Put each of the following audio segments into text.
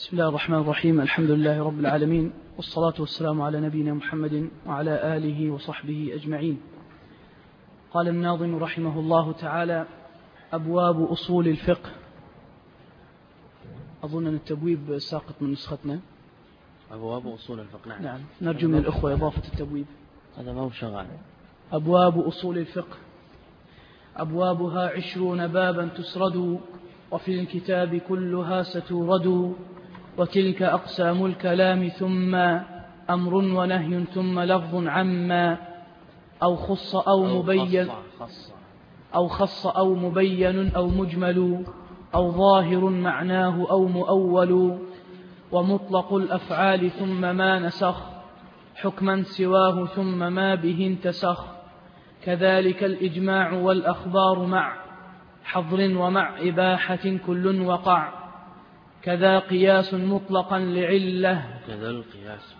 بسم الله الرحمن الرحيم. الحمد لله رب العالمين، والصلاة والسلام على نبينا محمد وعلى آله وصحبه أجمعين. قال الناظم رحمه الله تعالى: أبواب أصول الفقه. أظن أن التبويب ساقط من نسختنا. أبواب أصول الفقه. نعم، نرجو من الأخوة إضافة التبويب. هذا ما هو شغال. أبواب أصول الفقه، أبوابها 20 بابا تسرد، وفي الكتاب كلها ستورد. وتلك أقسام الكلام، ثم أمر ونهي، ثم لفظ عما، أو خص أو مبين، أو خص أو مبين أو مجمل، أو ظاهر معناه أو مؤول. ومطلق الأفعال ثم ما نسخ، حكما سواه ثم ما به انتسخ. كذلك الإجماع والأخبار مع حظر ومع إباحة كل وقع. كذا قياس مطلقا لعلة. كذا القياس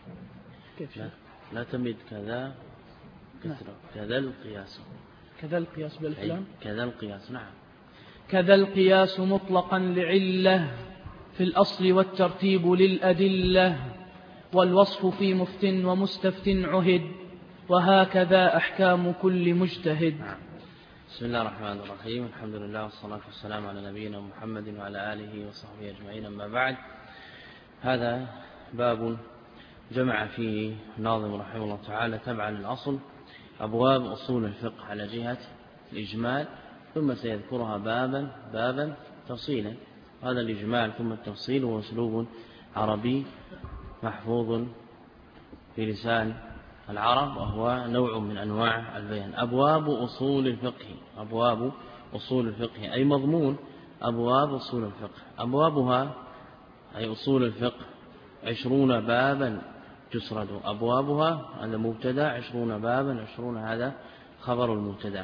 لا تمد كذا كثرة. كذا القياس. كذا القياس بالكلام. كذا القياس. نعم. كذا القياس مطلقا لعلة، في الأصل والترتيب للأدلة. والوصف في مفت ومستفت عهد، وهكذا أحكام كل مجتهد. بسم الله الرحمن الرحيم. الحمد لله والصلاة والسلام على نبينا محمد وعلى آله وصحبه أجمعين. أما بعد، هذا باب جمع فيه ناظم رحمه الله تعالى تبعا للأصل أبواب أصول الفقه على جهة الإجمال، ثم سيذكرها بابا تفصيلا. هذا الإجمال ثم التفصيل هو أسلوب عربي محفوظ في لسان العرب، وهو نوع من أنواع البيان. أبواب أصول الفقه، أبواب أصول الفقه أي مضمون أبواب أصول الفقه. أبوابها أي أصول الفقه 20 بابا تسرد. أبوابها هذا مبتدا، 20 بابا، 20 هذا خبر المبتدا.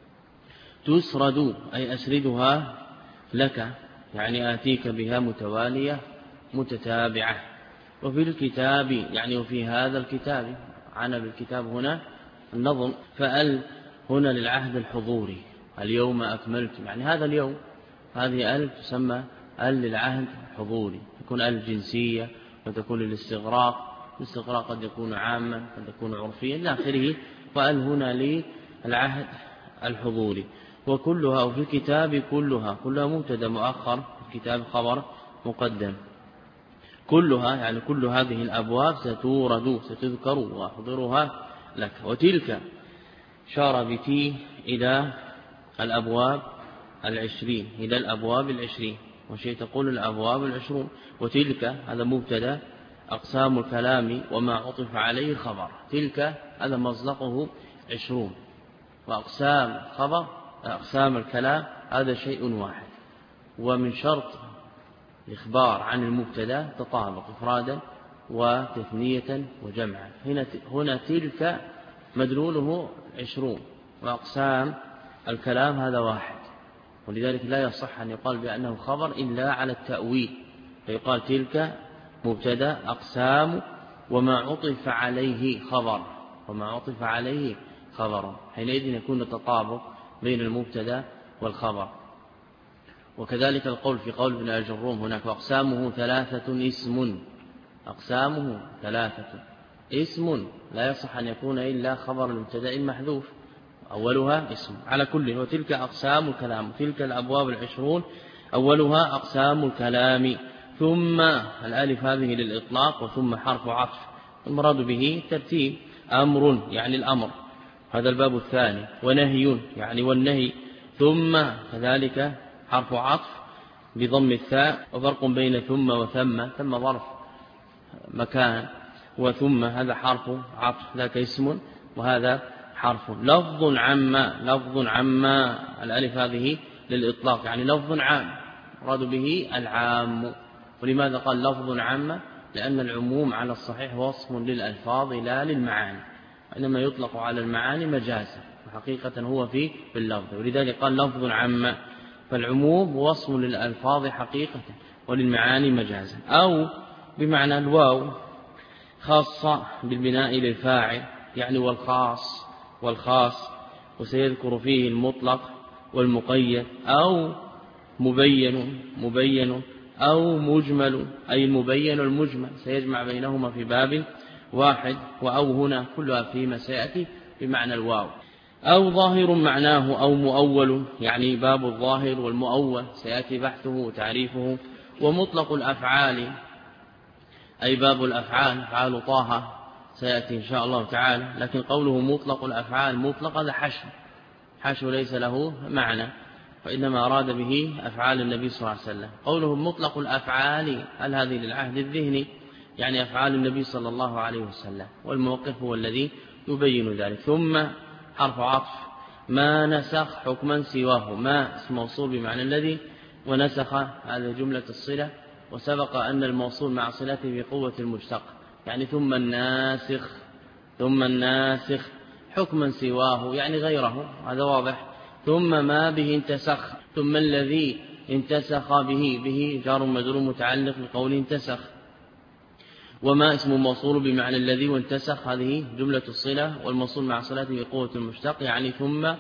تسرد أي أسردها لك، يعني آتيك بها متوالية متتابعة. وفي الكتاب يعني وفي هذا الكتاب، عنا بالكتاب هنا النظم، فأل هنا للعهد الحضوري. اليوم أكملت، يعني هذا اليوم، هذه أل تسمى أل للعهد الحضوري، تكون أل جنسية وتكون للاستغراق. الاستغراق قد يكون عاما قد يكون عرفيا إلى آخره. فأل هنا للعهد الحضوري. وكلها، وفي الكتاب كلها مبتدا مؤخر، الكتاب خبر مقدم. كلها يعني كل هذه الأبواب ستورد، ستذكر وأحضرها لك. وتلك شار بتي إلى الأبواب 20، إلى الأبواب 20، وشيء تقول الأبواب 20. وتلك هذا مبتدا، أقسام الكلام وما عطف عليه خبر. تلك هذا مصدقه 20، وأقسام خبر أقسام الكلام هذا شيء واحد. ومن شرط الإخبار عن المبتدا تطابق إفرادا وتثنية وجمعا. هنا تلك مدلوله 20، وأقسام الكلام هذا واحد، ولذلك لا يصح أن يقال بأنه خبر إلا على التأويل، فيقال تلك مبتدا أقسام وما عطف عليه خبر، وما عطف عليه خبر، حينئذ يكون تطابق بين المبتدا والخبر. وكذلك القول في قول ابن الجروم هناك: أقسامه 3 اسم. أقسامه 3 اسم، لا يصح أن يكون إلا خبر المبتدا المحذوف أولها اسم على كل. وتلك أقسام الكلام، تلك الأبواب 20 أولها أقسام الكلام. ثم الألف هذه للإطلاق، وثم حرف عطف، المراد به ترتيب. أمر يعني الأمر، هذا الباب الثاني. ونهي يعني والنهي. ثم كذلك حرف عطف بضم الثاء. وفرق بين ثم وثم، ثم ظرف مكان، وثم هذا حرف عطف، ذاك اسم وهذا حرف. لفظ عما الألف هذه للإطلاق، يعني لفظ عام مراد به العام. ولماذا قال لفظ عام؟ لأن العموم على الصحيح وصف للألفاظ لا للمعاني، إنما يطلق على المعاني مجازا، وحقيقة هو في اللفظ، ولذلك قال لفظ عام. فالعموم وصف للألفاظ حقيقة وللمعاني مجازا. أو بمعنى الواو خاصة بالبناء للفاعل، يعني والخاص، وسيذكر فيه المطلق والمقيد. أو مبين أو مجمل أي المبين والمجمل سيجمع بينهما في باب واحد، وأو هنا كلها فيما سيأتي بمعنى الواو. أو ظاهر معناه أو مؤول، يعني باب الظاهر والمؤول سيأتي بحثه وتعريفه. ومطلق الأفعال أي باب الأفعال، أفعال طه سيأتي إن شاء الله تعالى. لكن قوله مطلق الأفعال مطلق هذا حشو ليس له معنى، وإنما أراد به أفعال النبي صلى الله عليه وسلم. قوله مطلق الأفعال هل هذه للعهد الذهني، يعني أفعال النبي صلى الله عليه وسلم، والموقف هو الذي يبين ذلك. ثم حرف عطف ما نسخ حكما سواه، ما اسم موصول بمعنى الذي، ونسخ هذه جملة الصلة، وسبق أن الموصول مع صلته بقوة المشتق، يعني ثم الناسخ حكما سواه يعني غيره، هذا واضح. ثم ما به انتسخ، ثم الذي انتسخ به جار مجرور متعلق بقوله انتسخ. وما اسم موصول بمعنى الذي وانتسخ، هذه جملة الصلة، والموصول مع صلته بقوة المشتق، يعني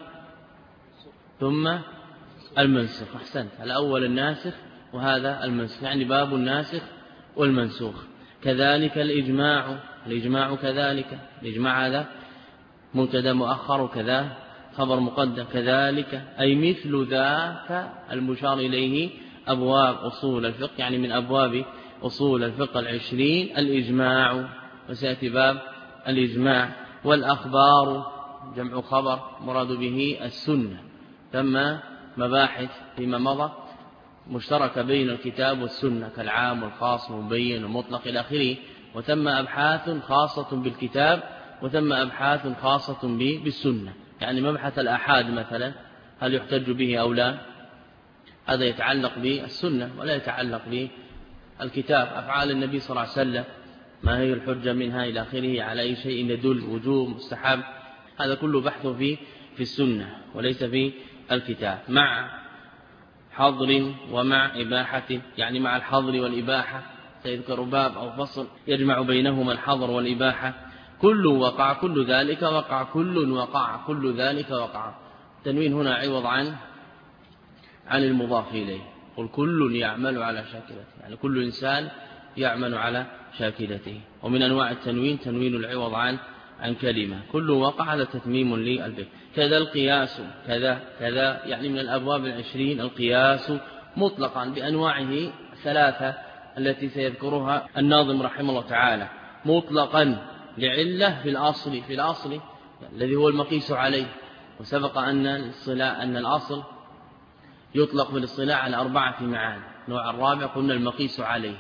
ثم المنسخ. أحسنت، الأول الناسخ وهذا المنسخ، يعني باب الناسخ والمنسوخ. كذلك الإجماع كذلك، الإجماع هذا مبتدا مؤخر وكذا خبر مقدم. كذلك أي مثل ذاك المشار إليه أبواب أصول الفقه، يعني من أبواب أصول الفقه 20 الإجماع، وسيأتي باب الإجماع. والأخبار جمع خبر مراد به السنة. ثم مباحث فيما مضى مشتركة بين الكتاب والسنة كالعام والخاص والمبين والمطلق إلى آخره. وثم أبحاث خاصة بالكتاب، وثم أبحاث خاصة بالسنة، يعني مبحث الآحاد مثلا هل يحتج به أو لا، هذا يتعلق بالسنة ولا يتعلق بالكتاب. أفعال النبي صلى الله عليه وسلم ما هي الحجة منها إلى آخره، على أي شيء يدل، وجوب، مستحب، هذا كله بحث في السنة وليس في الكتاب. مع حظر ومع إباحة، يعني مع الحظر والإباحة سيذكر باب أو فصل يجمع بينهما الحظر والإباحة. كل وقع كل ذلك وقع، كل وقع كل ذلك وقع. تنوين هنا عوض عن المضاف إليه. قل كل يعمل على شاكلته، يعني كل إنسان يعمل على شاكلته. ومن أنواع التنوين تنوين العوض عن كلمة. كل وقع هذا تتميم للبيت. كذا القياس، كذا يعني من الأبواب 20 القياس مطلقا بأنواعه 3 التي سيذكرها الناظم رحمه الله تعالى. مطلقا لعلة في الأصل الذي هو المقيس عليه، وسبق أن الأصل يطلق بالاصطلاح على 4 معاني. النوع الرابع قلنا المقيس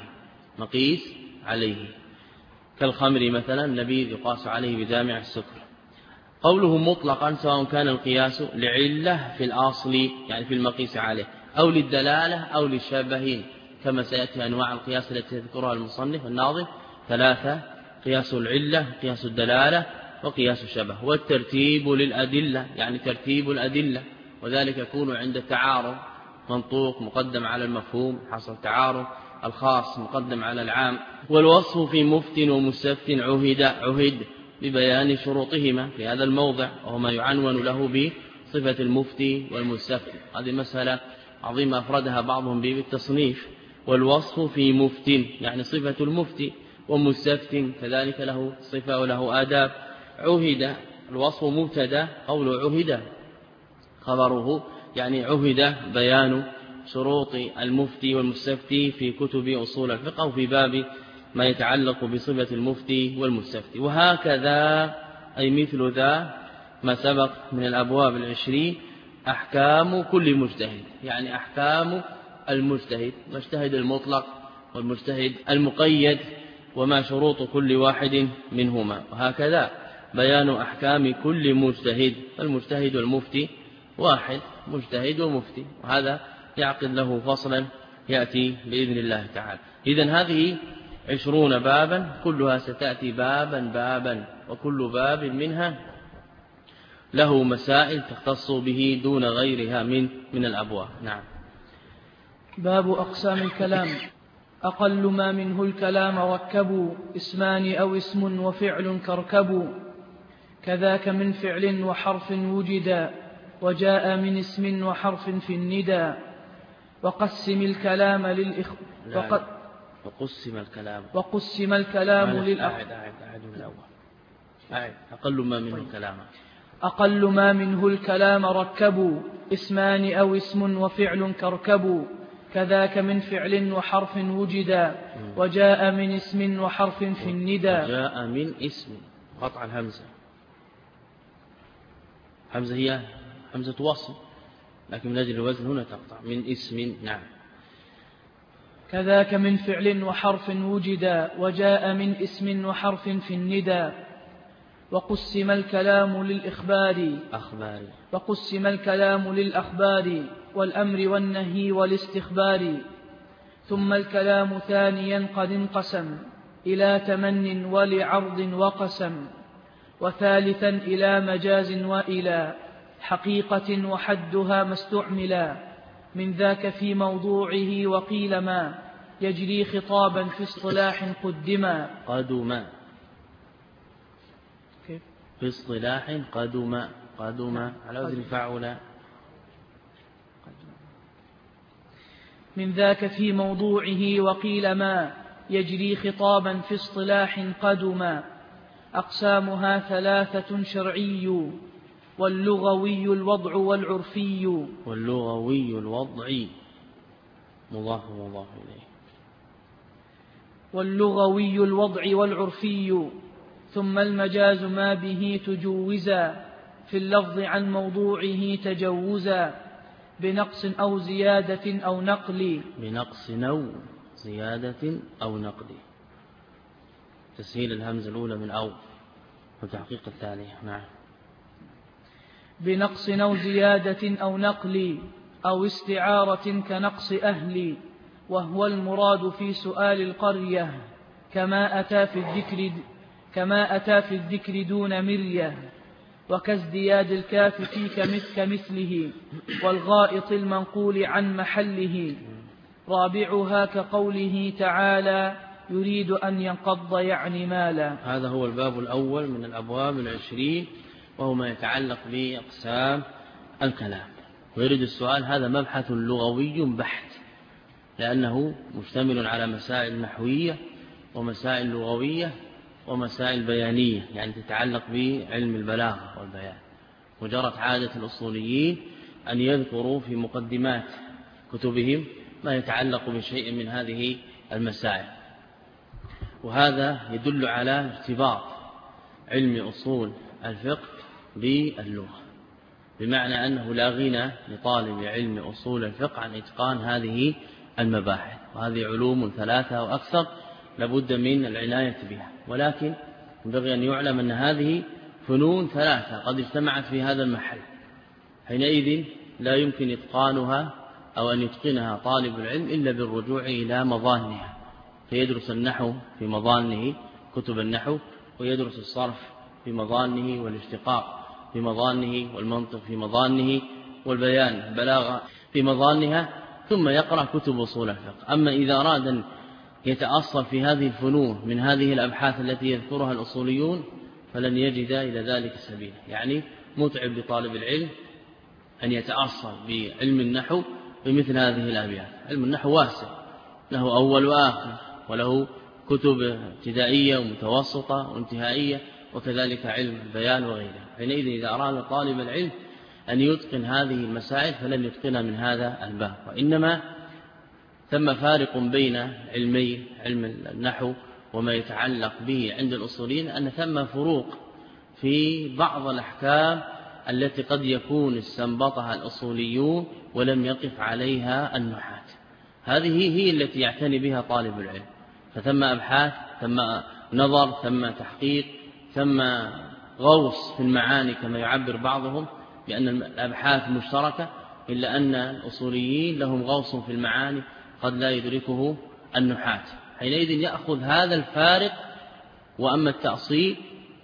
عليه كالخمر مثلا، نبيذ يقاس عليه بجامع السكر. قوله مطلقا سواء كان القياس لعلة في الأصل يعني في المقيس عليه، أو للدلالة أو للشبه، كما سيأتي أنواع القياس التي يذكرها المصنف الناظم 3: قياس العلة، قياس الدلالة، وقياس الشبه. والترتيب للأدلة يعني ترتيب الأدلة، وذلك يكون عند التعارض، منطوق مقدم على المفهوم حصل تعارض، الخاص مقدم على العام. والوصف في مفت ومستفت عهد ببيان شروطهما في هذا الموضع، وهو ما يعنون له بصفة المفتي والمستفتي. هذه مسألة عظيمة أفردها بعضهم بالتصنيف. والوصف في مفت يعني صفة المفتي، ومستفت كذلك له صفة وله آداب. عهد الوصف مبتدا، قول عهد خبره، يعني عهد بيان شروط المفتي والمستفتي في كتب أصول الفقه وفي باب ما يتعلق بصفة المفتي والمستفتي. وهكذا أي مثل ذا ما سبق من الأبواب 20 أحكام كل مجتهد، يعني أحكام المجتهد، المجتهد المطلق والمجتهد المقيد، وما شروط كل واحد منهما. وهكذا بيان أحكام كل مجتهد، المجتهد والمفتي واحد، مجتهد ومفتي، وهذا يعقد له فصلا يأتي بإذن الله تعالى. إذن هذه 20 بابا كلها ستأتي بابا، وكل باب منها له مسائل تختص به دون غيرها من الأبواب. نعم. باب أقسام الكلام. أقل ما منه الكلام ركبوا، اسمان أو اسم وفعل كركبوا، كذاك من فعل وحرف وجدا، وجاء من اسم وحرف في الندى. وقسم الكلام وقسم الكلام أقل ما منه الكلام ركبوا اسمان أو اسم وفعل كركبوا كذاك من فعل وحرف وجدا وجاء من اسم وحرف في الندى. وجاء من اسم قطع الهمزة، همزة هي همزة وصل لكن من أجل الوزن هنا تقطع من اسم. نعم. كذاك من فعل وحرف وجدا وجاء من اسم وحرف في الندى. وقسم الكلام للأخبار والأمر والنهي والاستخبار. ثم الكلام ثانيا قد انقسم إلى تمن ولعرض وقسم. وثالثا إلى مجاز وإلى حقيقة وحدها ما استعملا. من ذاك في موضوعه وقيل ما يجري خطابا في اصطلاح قدما. في اصطلاح قدما على وزن فعل. من ذاك في موضوعه وقيل ما يجري خطابا في اصطلاح قدما. أقسامها ثلاثة شرعي واللغوي الوضع والعرفي. واللغوي الوضع مضاف ومضاف إليه. واللغوي الوضع والعرفي. ثم المجاز ما به تجوزا في اللفظ عن موضوعه تجوزا بنقص أو زيادة أو نقل. تسهيل الهمزة الأولى من أو وتحقيق الثانية. نعم. بنقص أو زيادة أو نقل أو استعارة كنقص أهل. وهو المراد في سؤال القرية كما أتى في الذكر دون مرية. وكازدياد الكاف في كمثله والغائط المنقول عن محله. رابعها كقوله تعالى يريد أن ينقض يعني مالا. هذا هو الباب الأول من الأبواب 20 وهو ما يتعلق بأقسام الكلام. ويريد السؤال هذا مبحث لغوي بحت لأنه مشتمل على مسائل نحوية ومسائل لغوية ومسائل بيانية يعني تتعلق بعلم البلاغة والبيان. وجرت عادة الأصوليين أن يذكروا في مقدمات كتبهم ما يتعلق بشيء من هذه المسائل. وهذا يدل على ارتباط علم أصول الفقه باللغة بمعنى أنه لا غنى لطالب علم أصول الفقه عن إتقان هذه المباحث. وهذه علوم 3 أو أكثر لابد من العناية بها. ولكن ينبغي أن يعلم أن هذه فنون 3 قد اجتمعت في هذا المحل. حينئذ لا يمكن إتقانها أو أن يتقنها طالب العلم إلا بالرجوع إلى مظانها. فيدرس النحو في مظانه كتب النحو ويدرس الصرف في مظانه والاشتقاق في مظانه والمنطق في مظانه والبيان البلاغة في مظانها ثم يقرأ كتب أصول الفقه. أما إذا أراد أن يتأصل في هذه الفنون من هذه الأبحاث التي يذكرها الأصوليون فلن يجد إلى ذلك سبيلا. يعني متعب لطالب العلم أن يتأصل بعلم النحو بمثل هذه الأبيات. علم النحو واسع له أول وآخر وله كتب ابتدائية ومتوسطة وانتهائية وكذلك علم البيان وغيره. حينئذ إذا أراد طالب العلم أن يتقن هذه المسائل فلن يتقنها من هذا الباب. وإنما ثم فارق بين علمي علم النحو وما يتعلق به عند الأصوليين أن ثم فروق في بعض الأحكام التي قد يكون استنبطها الأصوليون ولم يقف عليها النحاة. هذه هي التي يعتني بها طالب العلم. فثم أبحاث ثم نظر ثم تحقيق ثم غوص في المعاني كما يعبر بعضهم بأن الأبحاث مشتركة إلا أن الأصوليين لهم غوص في المعاني قد لا يدركه النحاة. حينئذ يأخذ هذا الفارق. وأما التأصيل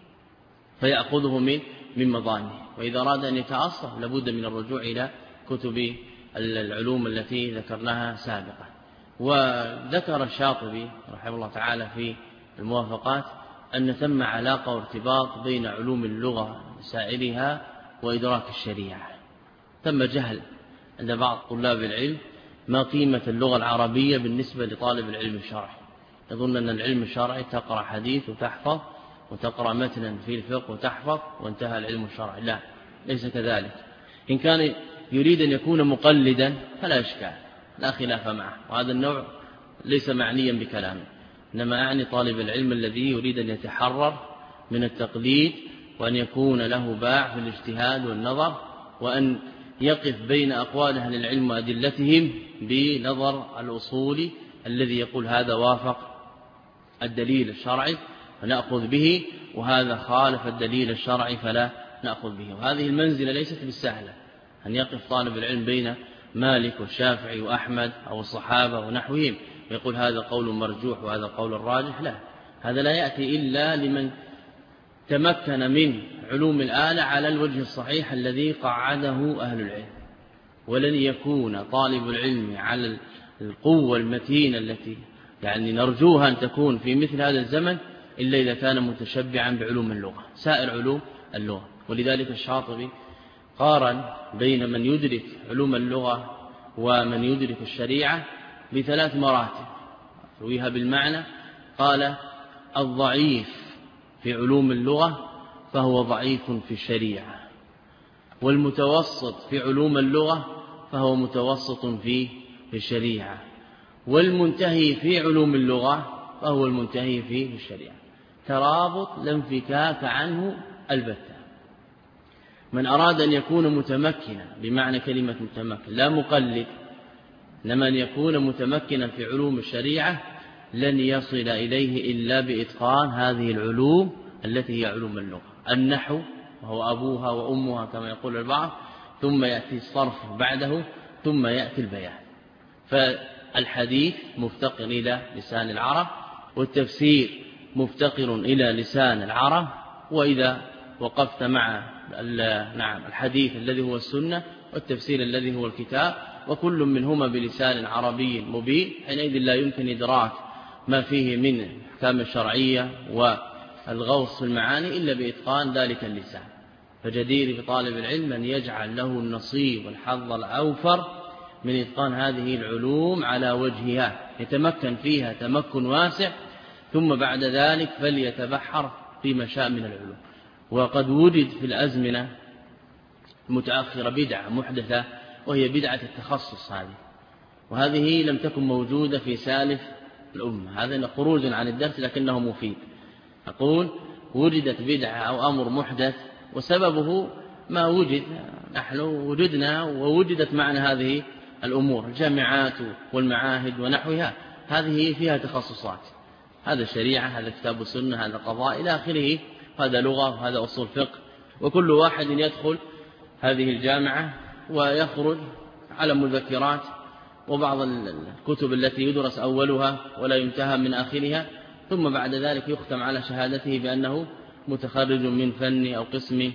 فيأخذه من مظانه. وإذا أراد أن يتأصل لابد من الرجوع إلى كتب العلوم التي ذكرناها سابقا. وذكر الشاطبي رحمه الله تعالى في الموافقات أن ثم علاقة وارتباط بين علوم اللغة سائرها وإدراك الشريعة. ثم جهل عند بعض طلاب العلم ما قيمة اللغة العربية بالنسبة لطالب العلم الشرعي. يظن أن العلم الشرعي تقرأ حديث وتحفظ، وتقرأ متنا في الفقه وتحفظ، وانتهى العلم الشرعي. لا، ليس كذلك. إن كان يريد أن يكون مقلدا فلا إشكال، لا خلاف معه، وهذا النوع ليس معنيا بكلامه. إنما أعني طالب العلم الذي يريد أن يتحرر من التقليد، وأن يكون له باع في الاجتهاد والنظر، وأن يقف بين أقوال أهل العلم وأدلتهم بنظر الأصولي الذي يقول هذا وافق الدليل الشرعي فنأخذ به، وهذا خالف الدليل الشرعي فلا نأخذ به. وهذه المنزلة ليست بالسهلة، أن يقف طالب العلم بين مالك والشافعي وأحمد أو الصحابة ونحوهم ويقول هذا قول مرجوح وهذا قول الراجح. لا، هذا لا يأتي إلا لمن تمكن من علوم الآلة على الوجه الصحيح الذي قعده أهل العلم. ولن يكون طالب العلم على القوة المتينة التي نرجوها أن تكون في مثل هذا الزمن إلا إذا كان متشبعا بعلوم اللغة، سائر علوم اللغة. ولذلك الشاطبي قارن بين من يدرك علوم اللغة ومن يدرك الشريعة بثلاث مراتب رويها بالمعنى. قال الضعيف في علوم اللغة فهو ضعيف في الشريعة، والمتوسط في علوم اللغة فهو متوسط في الشريعة، والمنتهي في علوم اللغة فهو المنتهي في الشريعة. ترابط لا انفكاك عنه البتة. من أراد أن يكون متمكنا بمعنى كلمة متمكن لا مقلد، إنما أن يكون متمكنا في علوم الشريعة لن يصل إليه إلا بإتقان هذه العلوم التي هي علوم اللغة. النحو وهو أبوها وأمها كما يقول البعض، ثم يأتي الصرف بعده، ثم يأتي البيان. فالحديث مفتقر إلى لسان العرب، والتفسير مفتقر إلى لسان العرب. وإذا وقفت مع الحديث الذي هو السنة والتفسير الذي هو الكتاب، وكل منهما بلسان عربي مبين، حينئذ لا يمكن إدراك ما فيه من الأحكام الشرعية والغوص في المعاني إلا بإتقان ذلك اللسان. فجدير بطالب العلم أن يجعل له النصيب والحظ الأوفر من إتقان هذه العلوم على وجهها، يتمكن فيها تمكن واسع، ثم بعد ذلك فليتبحر فيما شاء من العلوم. وقد وجد في الأزمنة المتأخرة بدعة محدثة، وهي بدعة التخصص وهذه لم تكن موجودة في سالف الأمة. هذا خروج عن الدرس لكنه مفيد. أقول وجدت بدعة أو أمر محدث، وسببه ما وجد، نحن وجدنا ووجدت معنا هذه الأمور، الجامعات والمعاهد ونحوها، هذه فيها تخصصات، هذا شريعة، هذا كتاب السنة، هذا قضاء إلى آخره، هذا لغة وهذا أصول فقه. وكل واحد يدخل هذه الجامعة ويخرج على مذكرات وبعض الكتب التي يدرس أولها ولا ينتهى من آخرها، ثم بعد ذلك يختم على شهادته بأنه متخرج من فن أو قسم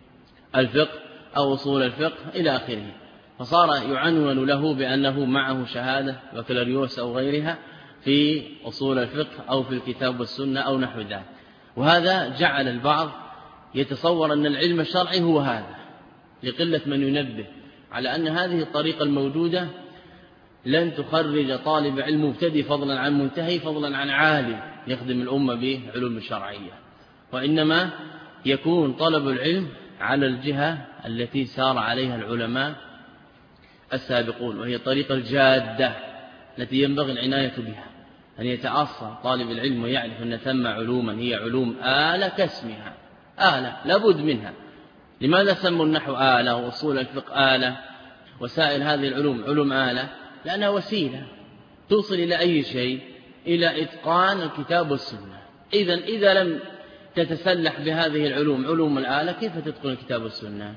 الفقه أو أصول الفقه إلى آخره. فصار يعنون له بأنه معه شهادة بكالوريوس أو غيرها في أصول الفقه أو في الكتاب والسنة أو نحو ذلك. وهذا جعل البعض يتصور أن العلم الشرعي هو هذا، لقلة من ينبه على أن هذه الطريقة الموجودة لن تخرج طالب علم مبتدئ فضلا عن منتهي فضلا عن عالم يخدم الأمة بعلوم الشرعية، وإنما يكون طلب العلم على الجهة التي سار عليها العلماء السابقون، وهي طريقة الجادة التي ينبغي العناية بها، أن يتأصل طالب العلم ويعرف أن ثم علوما هي علوم آلة كاسمها، آلة لابد منها. لماذا سموا النحو آلة وأصول الفقه آلة وسائر هذه العلوم علوم آلة؟ لأنها وسيلة توصل إلى أي شيء، إلى إتقان الكتاب والسنة. إذا لم تتسلح بهذه العلوم علوم الآلة كيف تتقن الكتاب والسنة؟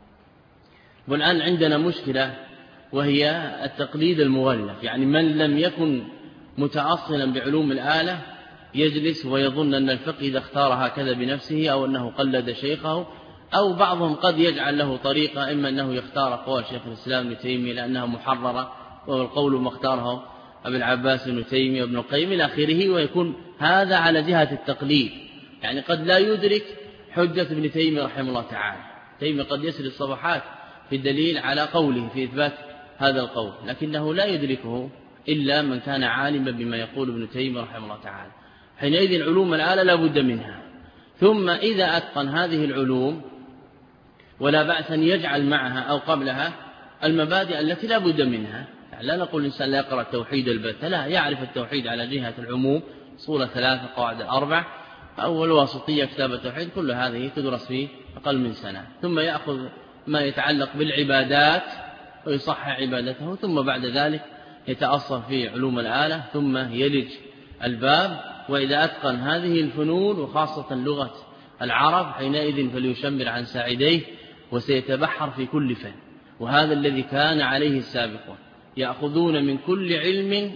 والآن عندنا مشكلة وهي التقليد المغلف، يعني من لم يكن متأصلا بعلوم الآلة يجلس ويظن أن الفقه إذا اختار هكذا بنفسه أو أنه قلد شيخه، أو بعضهم قد يجعل له طريقة، إما أنه يختار قول شيخ الإسلام ابن تيمية لأنها محررة وهو القول ما اختاره أبي العباس ابن تيمية وابن القيم إلى آخره، ويكون هذا على جهة التقليد. يعني قد لا يدرك حجة ابن تيمية رحمه الله تعالى، تيمية قد يسرد الصفحات في الدليل على قوله في إثبات هذا القول، لكنه لا يدركه إلا من كان عالما بما يقول ابن تيمية رحمه الله تعالى. حينئذ علوم الآلة لا بد منها. ثم إذا أتقن هذه العلوم ولا بأس أن يجعل معها أو قبلها المبادئ التي لا بد منها. يعني لا نقول الإنسان لا يقرأ التوحيد البتة، لا، يعرف التوحيد على جهة العموم، أصول 3 قواعد 4 أو الواسطية كتاب التوحيد، كل هذه تدرس في أقل من سنة. ثم يأخذ ما يتعلق بالعبادات ويصحح عبادته، ثم بعد ذلك يتأصل في علوم الآلة، ثم يلج الباب. وإذا أتقن هذه الفنون وخاصة لغة العرب حينئذ فليشمر عن ساعديه وسيتبحر في كل فن. وهذا الذي كان عليه السابقون، يأخذون من كل علم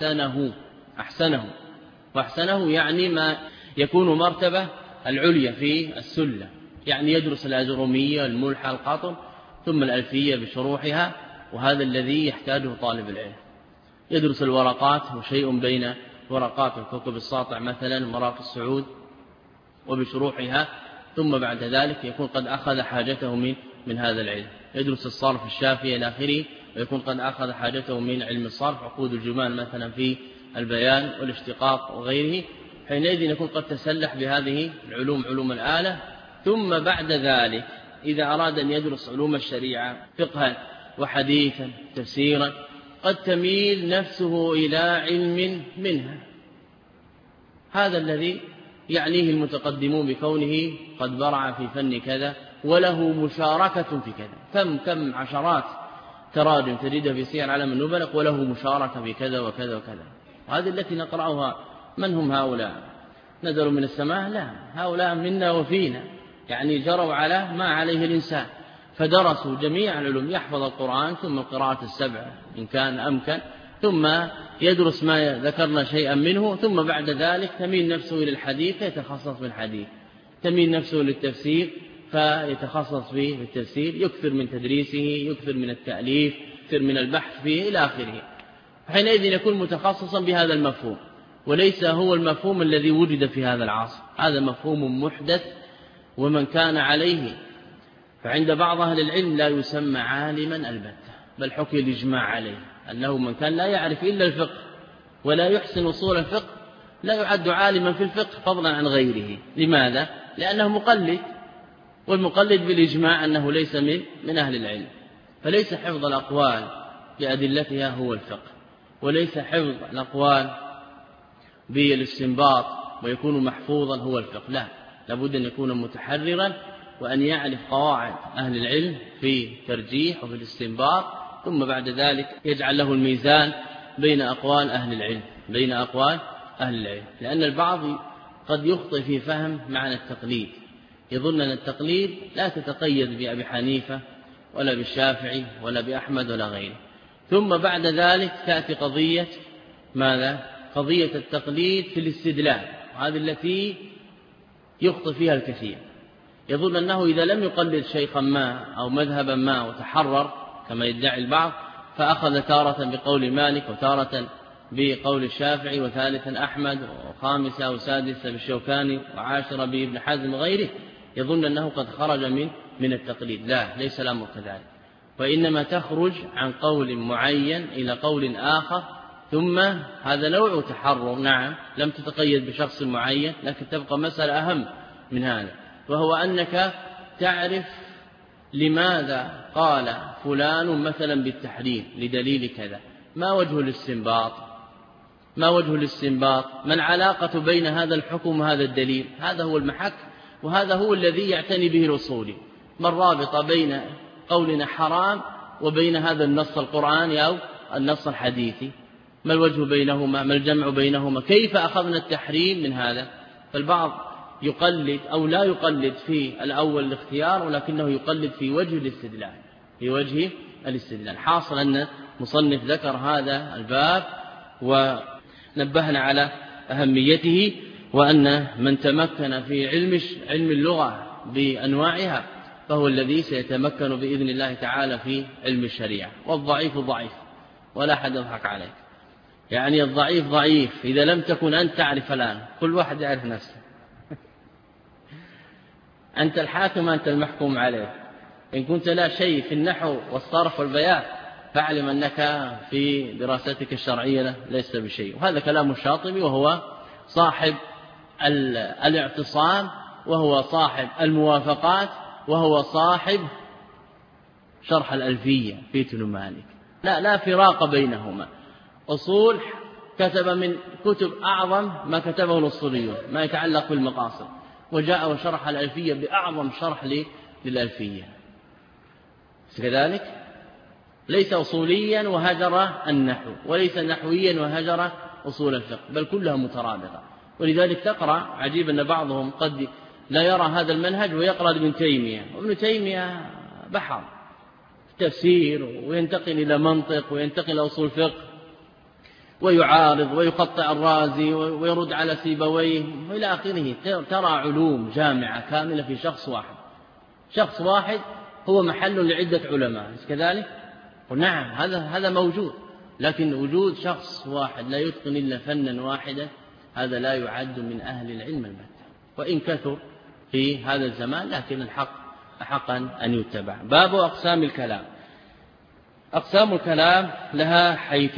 وأحسنه يعني ما يكون مرتبة العليا في السلة. يعني يدرس الأجرومية، الملحة، القطن، ثم الألفية بشروحها، وهذا الذي يحتاجه طالب العلم. يدرس الورقات وشيء بين ورقات الكوكب الساطع مثلا، مراق السعود وبشروحها، ثم بعد ذلك يكون قد أخذ حاجته من هذا العلم. يدرس الصرف الشافية إلى آخره، ويكون قد أخذ حاجته من علم الصرف، عقود الجمال مثلا في البيان والاشتقاق وغيره. حينئذ يكون قد تسلح بهذه العلوم، علوم الآلة. ثم بعد ذلك إذا أراد أن يدرس علوم الشريعة، فقها وحديثا، تفسيرا، قد تميل نفسه إلى علم منها. هذا الذي يعنيه المتقدمون بكونه قد برع في فن كذا وله مشاركة في كذا. كم عشرات تراجم تجدها في سير علم النبلاء وله مشاركة في كذا وكذا وكذا. هذه التي نقرأها. من هم هؤلاء؟ نزلوا من السماء؟ لا، هؤلاء منا وفينا، يعني جروا على ما عليه الإنسان، فدرسوا جميع العلوم. يحفظ القرآن ثم القراءة 7 إن كان أمكن، ثم يدرس ما ذكرنا شيئا منه، ثم بعد ذلك تميل نفسه إلى الحديث فيتخصص في الحديث، تميل نفسه للتفسير فيتخصص في التفسير، يكثر من تدريسه، يكثر من التأليف، يكثر من البحث فيه إلى آخره. حينئذ يكون متخصصا بهذا المفهوم، وليس هو المفهوم الذي وجد في هذا العصر. هذا مفهوم محدث، ومن كان عليه فعند بعض أهل العلم لا يسمى عالما البتة، بل حكي الإجماع عليه أنه من كان لا يعرف إلا الفقه ولا يحسن أصول الفقه لا يعد عالما في الفقه فضلا عن غيره. لماذا؟ لأنه مقلد، والمقلد بالإجماع أنه ليس من أهل العلم. فليس حفظ الأقوال بأدلتها هو الفقه، وليس حفظ الأقوال بالاستنباط ويكون محفوظا هو الفقه. لا، لابد أن يكون متحررا، وأن يعرف قواعد أهل العلم في ترجيح وفي الاستنباط، ثم بعد ذلك يجعل له الميزان بين أقوال أهل العلم، لأن البعض قد يخطئ في فهم معنى التقليد، يظن أن التقليد لا تتقيد بأبي حنيفة ولا بالشافعي ولا بأحمد ولا غيره. ثم بعد ذلك تأتي قضية ماذا؟ قضية التقليد في الاستدلال، هذه التي يخطئ فيها الكثير. يظن أنه إذا لم يقلد شيخا ما أو مذهبا ما وتحرر كما يدعي البعض، فأخذ تارة بقول مالك وتارة بقول الشافعي وثالثا أحمد وخامسة أو سادسة بالشوكاني وعاشرة بابن حزم وغيره، يظن أنه قد خرج من التقليد. لا، ليس الأمر كذلك، وإنما تخرج عن قول معين إلى قول آخر، ثم هذا نوع تحرر. نعم، لم تتقيد بشخص معين، لكن تبقى مسألة أهم من هذا، وهو أنك تعرف لماذا قال فلان مثلا بالتحريم لدليل كذا، ما وجه الاستنباط، ما العلاقة بين هذا الحكم وهذا الدليل. هذا هو المحك، وهذا هو الذي يعتني به الأصولي. ما الرابطة بين قولنا حرام وبين هذا النص القرآني أو النص الحديثي؟ ما الوجه بينهما؟ ما الجمع بينهما؟ كيف أخذنا التحريم من هذا؟ فالبعض يقلد أو لا يقلد في الأول الاختيار، ولكنه يقلد في وجه الاستدلال. حاصل أن مصنف ذكر هذا الباب ونبهنا على أهميته، وأن من تمكن في علم اللغة بأنواعها فهو الذي سيتمكن بإذن الله تعالى في علم الشريعة. والضعيف ضعيف ولا أحد يضحك عليك، يعني الضعيف ضعيف إذا لم تكن أنت تعرف الآن، كل واحد يعرف نفسه. أنت الحاكم، أنت المحكوم عليه. إن كنت لا شيء في النحو والصرف والبيان فاعلم أنك في دراستك الشرعية ليس بشيء. وهذا كلام الشاطبي، وهو صاحب الاعتصام، وهو صاحب الموافقات، وهو صاحب شرح الألفية في ابن مالك. لا فراق بينهما. أصول كتب من كتب أعظم ما كتبه الأصوليون ما يتعلق بالمقاصد، وجاء وشرح الألفية بأعظم شرح للألفية. كذلك ليس أصوليا وهجر النحو، وليس نحويا وهجر أصول الفقه، بل كلها مترابطة. ولذلك تقرأ عجيب أن بعضهم قد لا يرى هذا المنهج ويقرأ ابن تيمية، وابن تيمية بحر تفسير، وينتقل إلى منطق، وينتقل إلى أصول فقه، ويعارض ويقطع الرازي ويرد على سيبويه وإلى آخره. ترى علوم جامعة كاملة في شخص واحد هو محل لعدة علماء كذلك. ونعم هذا موجود، لكن وجود شخص واحد لا يتقن إلا فنا واحدا هذا لا يعد من أهل العلم البتة، وإن كثر في هذا الزمان، لكن الحق حقا أن يتبع. باب أقسام الكلام. أقسام الكلام لها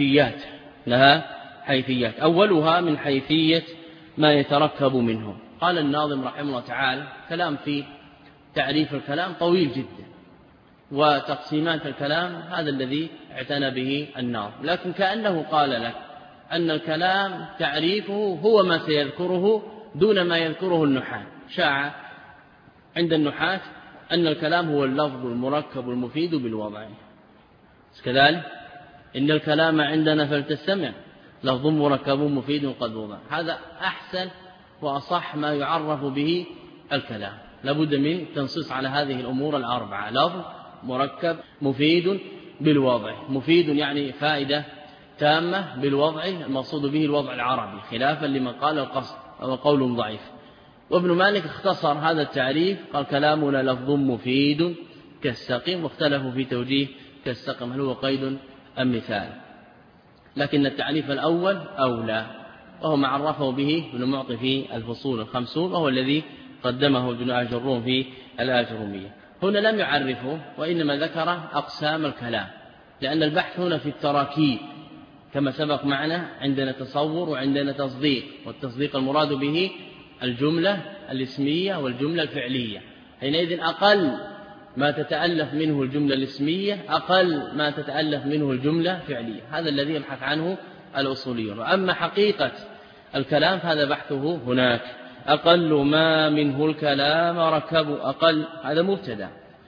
حيثيات. أولها من حيثية ما يتركب منه. قال الناظم رحمه الله تعالى: كلام في تعريف الكلام طويل جدا، وتقسيمات الكلام هذا الذي اعتنى به الناظم، لكن كأنه قال لك أن الكلام تعريفه هو ما سيذكره دون ما يذكره النحاة. شاع عند النحاة أن الكلام هو اللفظ المركب المفيد بالوضع، كذلك إن الكلام عندنا فلتستمع لفظ مركب مفيد قد وضع. هذا أحسن وأصح ما يعرف به الكلام. لابد من تنصيص على هذه الأمور الأربعة: لفظ مركب مفيد بالوضع. مفيد يعني فائدة تامة، بالوضع المقصود به الوضع العربي، خلافا لمن قال القصد أو قول ضعيف. وابن مالك اختصر هذا التعريف، قال: كلامنا لفظ مفيد كالسقم. واختلفوا في توجيه كالسقم هل هو قيد أم مثال، لكن التعريف الأول أولى، وهو ما عرفه به ابن معطي في الفصول 50، وهو الذي قدمه ابن آجروم في الآجرومية. هنا لم يعرفه، وإنما ذكر أقسام الكلام، لأن البحث هنا في التراكيب كما سبق معنا. عندنا تصور وعندنا تصديق، والتصديق المراد به الجملة الاسمية والجملة الفعلية. حينئذ أقل ما تتألف منه الجملة الاسمية أقل ما تتألف منه الجملة الفعلية. هذا الذي يبحث عنه الأصوليون. وأما حقيقة الكلام هذا بحثه هناك. أقل ما منه الكلام ركب. أقل هذا مبتدأ،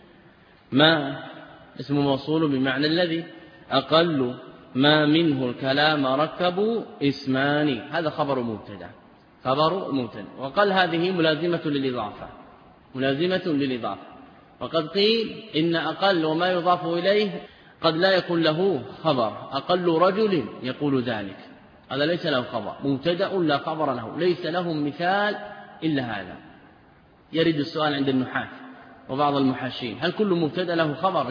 ما اسم موصول بمعنى الذي. أقل ما منه الكلام ركب اسمان، هذا خبر مبتدأ. وقال هذه ملازمة للإضافة. وقد قيل إن أقل وما يضاف إليه قد لا يكون له خبر. أقل رجل يقول ذلك، هذا ليس له خبر، مبتدأ لا خبر له، ليس له مثال إلا هذا. يرد السؤال عند النحاة وبعض المحاشين: هل كل مبتدأ له خبر؟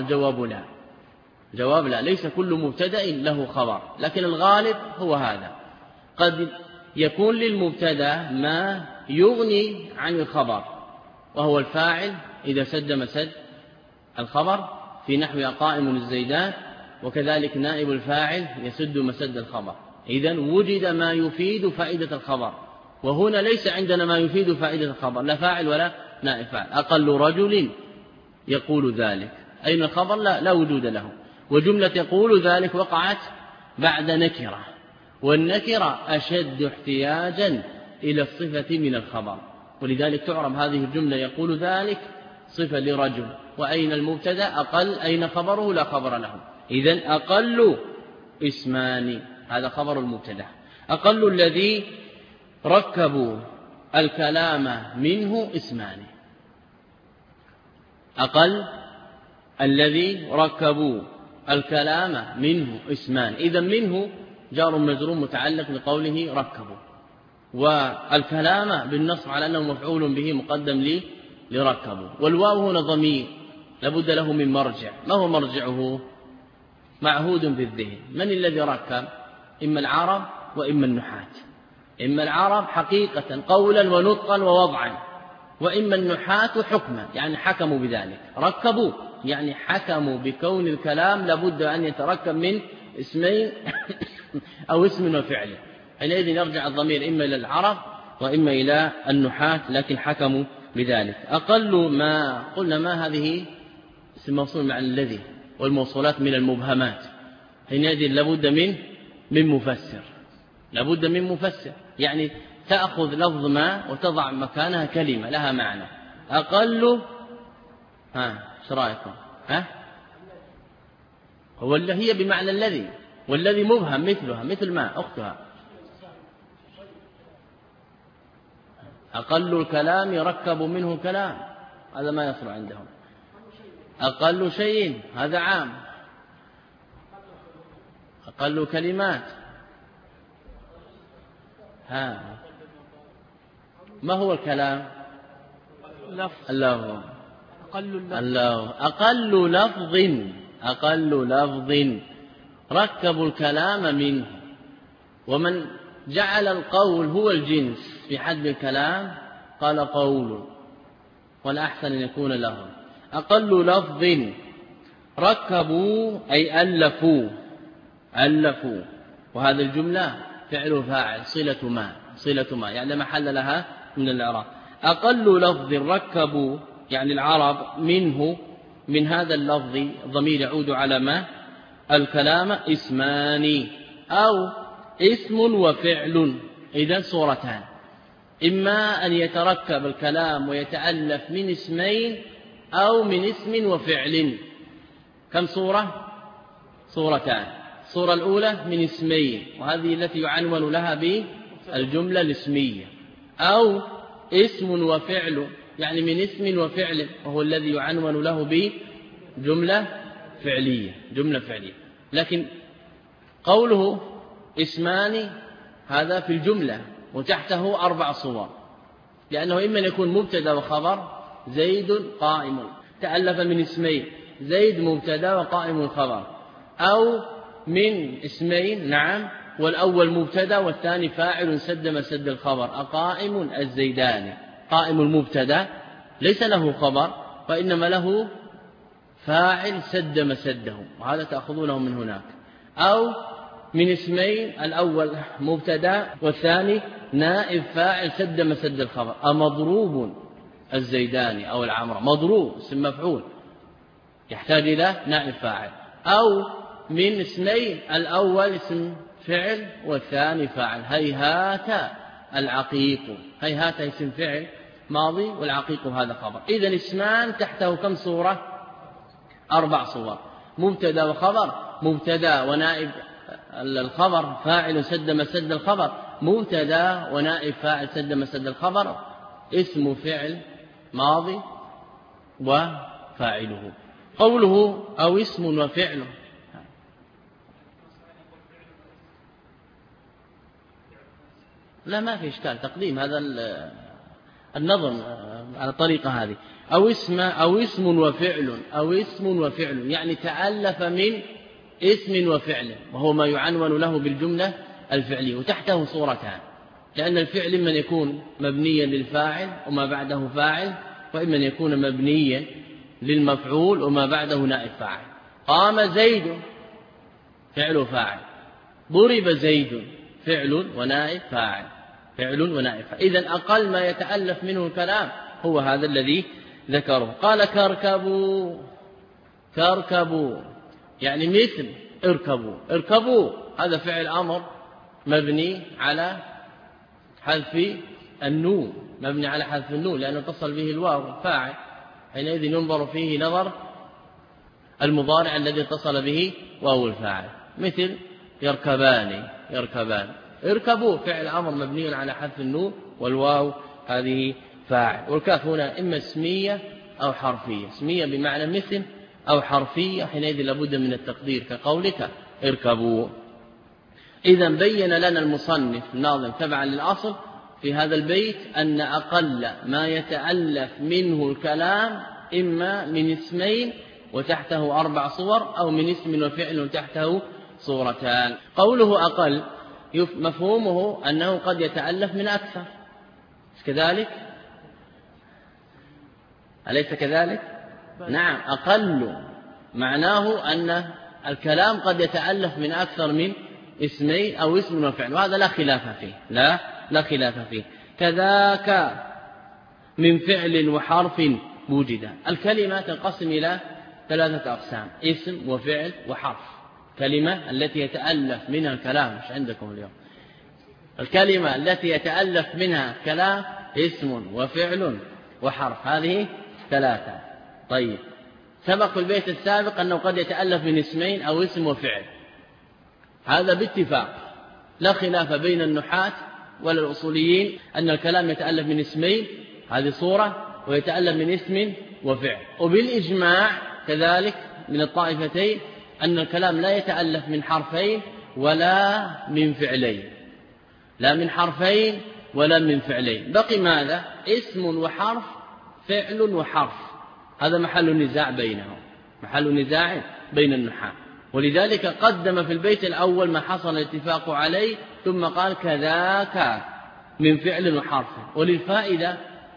الجواب لا، ليس كل مبتدأ له خبر، لكن الغالب هو هذا. قد يكون للمبتدأ ما يغني عن الخبر، وهو الفاعل إذا سد مسد الخبر، في نحو قائم الزيدان، وكذلك نائب الفاعل يسد مسد الخبر. إذن وجد ما يفيد فائدة الخبر، وهنا ليس عندنا ما يفيد فائدة الخبر، لا فاعل ولا نائب فاعل. أقل رجل يقول ذلك، أين الخبر؟ لا وجود له. وجملة يقول ذلك وقعت بعد نكرة، والنكرة أشد احتياجا إلى الصفة من الخبر، ولذلك تعرب هذه الجملة يقول ذلك صفة لرجل. وأين المبتدأ؟ أقل، أين خبره؟ لا خبر له. إذن أقل اسمان، هذا خبر المبتدأ. أقل الذي ركبوا الكلام منه اسمان. أقل الذي ركبوا الكلام منه اسمان. إذن منه جار مجرور متعلق بقوله ركبوا، والكلام بالنص على أنه مفعول به مقدم لركبوا. والواو هنا ضمير لابد له من مرجع. ما هو مرجعه؟ معهود بالذهن. من الذي ركب؟ إما العرب وإما النحاة. إما العرب حقيقة قولا ونطقا ووضعا، وإما النحاة حكما يعني حكموا بذلك. ركبوا يعني حكموا بكون الكلام لابد أن يتركب من اسمين أو اسم وفعل، حينئذ يرجع الضمير إما إلى العرب وإما إلى النحاة، لكن حكموا بذلك. أقل ما قلنا ما هذه اسم موصول مع الذي، والموصولات من المبهمات، حينئذ لابد من مفسر، لابد من مفسر، يعني تأخذ لفظ ما وتضع مكانها كلمة لها معنى. أقل ايش رايكم؟ هو اللي هي بمعنى الذي، والذي مبهم مثلها مثل ما أختها. أقل الكلام يركب منه كلام، هذا ما يصل عندهم. أقل شيء هذا عام. أقل كلمات ما هو الكلام؟ اللفظ. أقل لفظ ركبوا الكلام منه. ومن جعل القول هو الجنس في حد الكلام قال قول، والأحسن أن يكون له. أقل لفظ ركبوا أي ألفوا، وهذا الجملة فعل فاعل صلة ما يعني محل لها من الإعراب. أقل لفظ ركبوا يعني العرب منه، من هذا اللفظ ضمير يعود على ما الكلام اسمان أو اسم وفعل. إذن صورتان، إما أن يتركب الكلام ويتألف من اسمين أو من اسم وفعل. كم صورة؟ صورتان. الصورة الأولى من اسمين، وهذه التي يعنون لها بالجملة الاسمية، أو اسم وفعل يعني من اسم وفعل، وهو الذي يعنون له بجملة فعلية. لكن قوله اسمان هذا في الجملة وتحته 4 صور، لأنه إما يكون مبتدا وخبر زيد قائم تألف من اسمين زيد مبتدا وقائم خبر، أو من اسمين نعم والأول مبتدا والثاني فاعل سد مسد الخبر. أقائم الزيدان، قائم المبتدا ليس له خبر وإنما له فاعل سد مسده، وهذا تأخذونه من هناك. أو من اسمين الأول مبتدا والثاني نائب فاعل سد مسد الخبر. أمضروب الزيدان أو العمر، مضروب اسم مفعول يحتاج إلى نائب فاعل. أو من اسمين الأول اسم فعل والثاني فاعل. هيهات العقيق، هيهات اسم فعل ماضي والعقيق هذا خبر. إذن اسمان تحته كم صورة؟ 4 صور. مبتدا وخبر، مبتدا ونائب الخبر فاعل سد مسد الخبر، مبتدا ونائب فاعل سد مسد الخبر، اسم فعل ماضي وفاعله. قوله أو اسم وفعل لا ما في إشكال، تقديم هذا النظم على الطريقة هذه. أو اسم وفعل يعني تألف من اسم وفعل، وهو ما يعنون له بالجملة الفعلية، وتحته صورتان، لأن الفعل إما يكون مبنيا للفاعل وما بعده فاعل، وإما يكون مبنيا للمفعول وما بعده نائب فاعل. قام زيد فعل فاعل، ضرب زيد فعل ونائب فاعل، إذن أقل ما يتألف منه الكلام هو هذا الذي ذكره. قال كركبوا يعني مثل اركبوا هذا فعل أمر مبني على حذف النون، لأنه اتصل به الواو فاعل، حينئذ ينظر فيه نظر المضارع الذي اتصل به واو الفاعل. مثل يركبان اركبوا فعل أمر مبني على حذف النون والواو هذه فاعل. والكاف هنا إما اسمية أو حرفية، اسمية بمعنى مثل أو حرفية، حينئذ لابد من التقدير كقولك اركبوا. إذن بين لنا المصنف الناظم تبعا للأصل في هذا البيت أن أقل ما يتألف منه الكلام إما من اسمين وتحته 4 صور، أو من اسم وفعل وتحته صورتان. قوله أقل مفهومه أنه قد يتألف من أكثر كذلك. أليس كذلك؟ نعم، أقل معناه أن الكلام قد يتألف من أكثر من اسمين أو اسم وفعل، وهذا لا خلاف فيه، لا خلاف فيه. كذاك من فعل وحرف وجد. الكلمة تنقسم إلى 3 أقسام: اسم وفعل وحرف. كلمة التي يتألف منها الكلام، مش عندكم اليوم، الكلمة التي يتألف منها كلام اسم وفعل وحرف، هذه 3. طيب، سبق في البيت السابق أنه قد يتألف من اسمين أو اسم وفعل، هذا باتفاق، لا خلاف بين النحاة ولا الأصوليين أن الكلام يتألف من اسمين، هذه صورة، ويتألف من اسم وفعل. وبالإجماع كذلك من الطائفتين أن الكلام لا يتألف من حرفين ولا من فعلين، لا من حرفين ولا من فعلين. بقي ماذا؟ اسم وحرف، فعل وحرف، هذا محل نزاع بينهم، محل نزاع بين النحاة. ولذلك قدم في البيت الأول ما حصل الاتفاق عليه، ثم قال كذاك من فعل وحرف. وللفائدة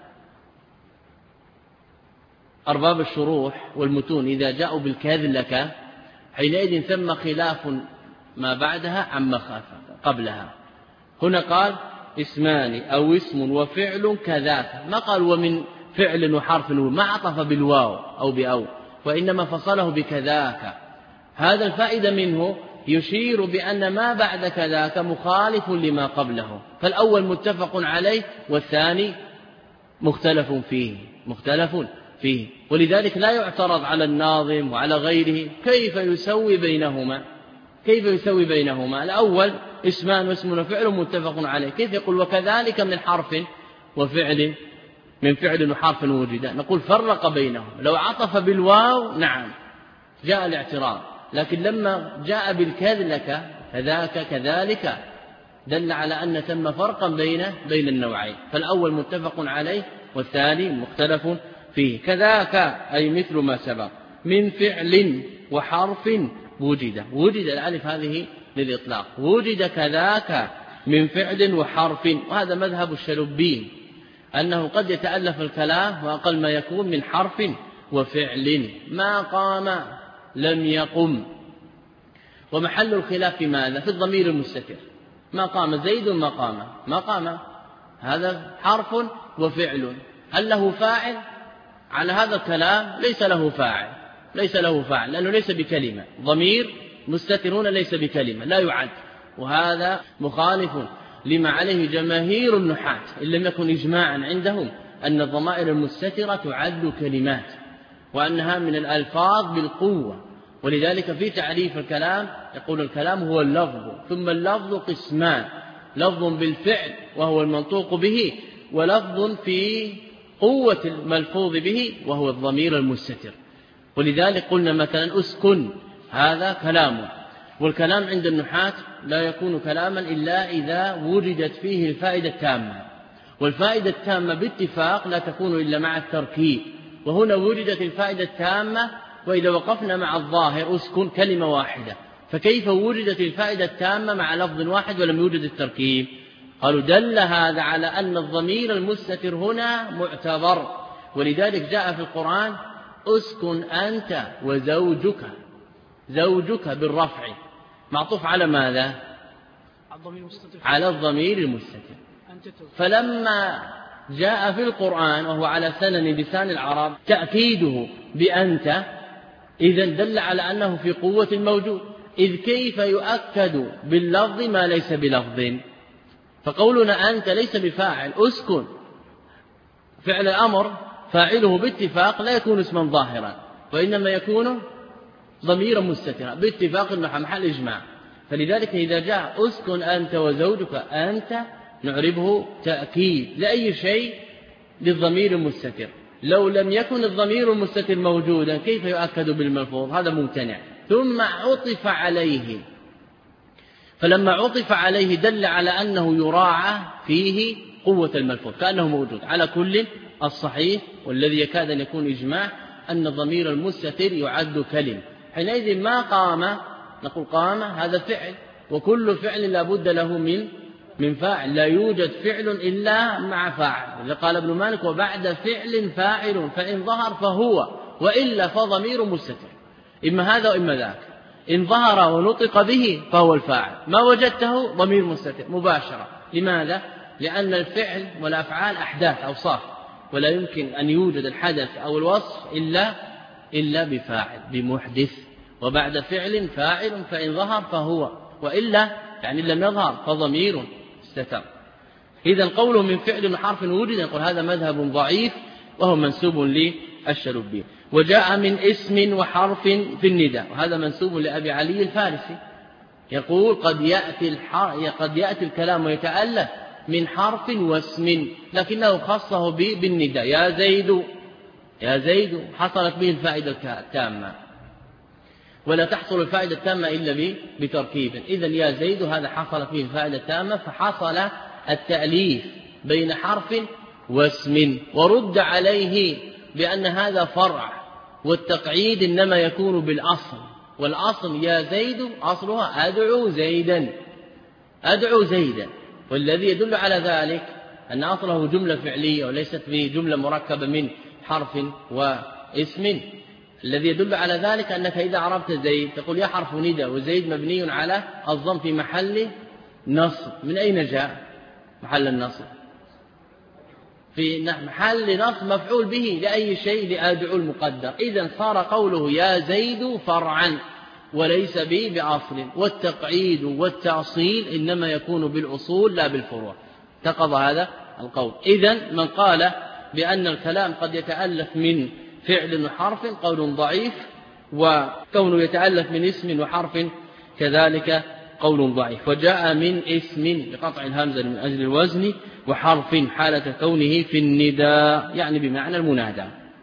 أرباب الشروح والمتون إذا جاءوا بالكذلك حينئذ ثم خلاف ما بعدها عما قبلها. هنا قال اسمان أو اسم وفعل كذاك، ما قال ومن فعل وحرف، ما عطف بالواو أو بأو، وإنما فصله بكذاك. هذا الفائدة منه يشير بأن ما بعد كذاك مخالف لما قبله، فالأول متفق عليه والثاني مختلف فيه. ولذلك لا يعترض على الناظم وعلى غيره كيف يسوي بينهما. الأول اسمان واسم وفعل متفق عليه، كيف يقول وكذلك من حرف وفعل، من فعل وحرف وجد؟ نقول فرق بينهم. لو عطف بالواو نعم جاء الاعتراض، لكن لما جاء بالكذلك كذلك دل على أن ثم فرقا بين النوعين، فالأول متفق عليه والثاني مختلف فيه. كذاك أي مثل ما سبق، من فعل وحرف وجد الألف هذه للإطلاق، وجد كذاك من فعل وحرف. وهذا مذهب الشلبين، أنه قد يتألف الكلام وأقل ما يكون من حرف وفعل. ما قام لم يقم. ومحل الخلاف في ماذا؟ في الضمير المستتر. ما قام زيد ما قام هذا حرف وفعل، هل له فاعل؟ على هذا الكلام ليس له فاعل لأنه ليس بكلمة، ضمير مستترون ليس بكلمة، لا يعد. وهذا مخالف لما عليه جماهير النحاة إن لم يكن إجماعا عندهم أن الضمائر المستترة تعد كلمات، وأنها من الألفاظ بالقوة. ولذلك في تعريف الكلام يقول الكلام هو اللفظ، ثم اللفظ قسمان: لفظ بالفعل وهو المنطوق به، ولفظ في قوة الملفوظ به وهو الضمير المستتر. ولذلك قلنا مثلا أسكن، هذا كلام، والكلام عند النحاة لا يكون كلاما إلا إذا وجدت فيه الفائدة التامة، والفائدة التامة باتفاق لا تكون إلا مع التركيب، وهنا وجدت الفائدة التامة. وإذا وقفنا مع الظاهر أسكن كلمة واحدة، فكيف وجدت الفائدة التامة مع لفظ واحد ولم يوجد التركيب؟ قالوا دل هذا على أن الضمير المستتر هنا معتبر. ولذلك جاء في القرآن أسكن أنت وزوجك بالرفع، معطوف على ماذا؟ على الضمير المستتر. فلما جاء في القرآن وهو على سنن لسان العرب تأكيده بأنت، إذن دل على أنه في قوة الموجود، إذ كيف يؤكد باللفظ ما ليس بلفظ؟ فقولنا أنت ليس بفاعل، أسكن فعل الأمر فاعله باتفاق لا يكون اسما ظاهرا، وإنما يكون ضميرا مستترا باتفاق النحو محل إجماع. فلذلك إذا جاء أسكن أنت وزوجك، أنت نعربه تأكيد لأي شيء للضمير المستتر. لو لم يكن الضمير المستتر موجودا كيف يؤكد بالملفوظ؟ هذا ممتنع. ثم عطف عليه، فلما عطف عليه دل على أنه يراعى فيه قوة الملفوظ كأنه موجود. على كل الصحيح والذي يكاد أن يكون إجماع أن الضمير المستتر يعد كلمة. حينئذ ما قام نقول قام هذا فعل، وكل فعل لا بد له من من فاعل، لا يوجد فعل إلا مع فاعل. قال ابن مالك: وبعد فعل فاعل فإن ظهر فهو، وإلا فضمير مستتر، إما هذا وإما ذاك. إن ظهر ونطق به فهو الفاعل، ما وجدته ضمير مستتر مباشرة. لماذا؟ لأن الفعل والأفعال أحداث أوصاف، ولا يمكن أن يوجد الحدث أو الوصف إلا بفاعل، بمحدث. وبعد فعل فاعل فإن ظهر فهو، وإلا يعني لم يظهر فضمير استتر. إذا قوله من فعل وحرف وجد يقول هذا مذهب ضعيف، وهو منسوب للشربي. وجاء من اسم وحرف في النداء، وهذا منسوب لأبي علي الفارسي، يقول قد يأتي الكلام ويتألف من حرف واسم، لكنه خصه بالنداء: يا زيد، يا زيد، حصلت به الفائدة التامة، ولا تحصل الفائدة التامة إلا بتركيب. إذن يا زيد هذا حصلت به الفائدة التامة، فحصل التأليف بين حرف واسم. ورد عليه بأن هذا فرع، والتقعيد إنما يكون بالأصل، والأصل يا زيد أصلها أدعو زيدا، أدعو زيدا. والذي يدل على ذلك أن أصله جملة فعلية وليست بجملة مركبة من حرف واسم. الذي يدل على ذلك أنك إذا عرفت زيد تقول يا حرف ندى، وزيد مبني على الضم في محل نصب. من أين جاء محل النصب؟ في محل نصب مفعول به لأي شيء، لأدعو المقدر. إذن صار قوله يا زيد فرعا وليس بأصل، والتقعيد والتأصيل إنما يكون بالأصول لا بالفروع. تقضى هذا القول. إذن من قال بأن الكلام قد يتألف من فعل وحرف قول ضعيف، وكونه يتألف من اسم وحرف كذلك قول ضعيف. وجاء من اسم بقطع الهمزة من أجل الوزن، وحرف حالة كونه في النداء يعني بمعنى المنادى.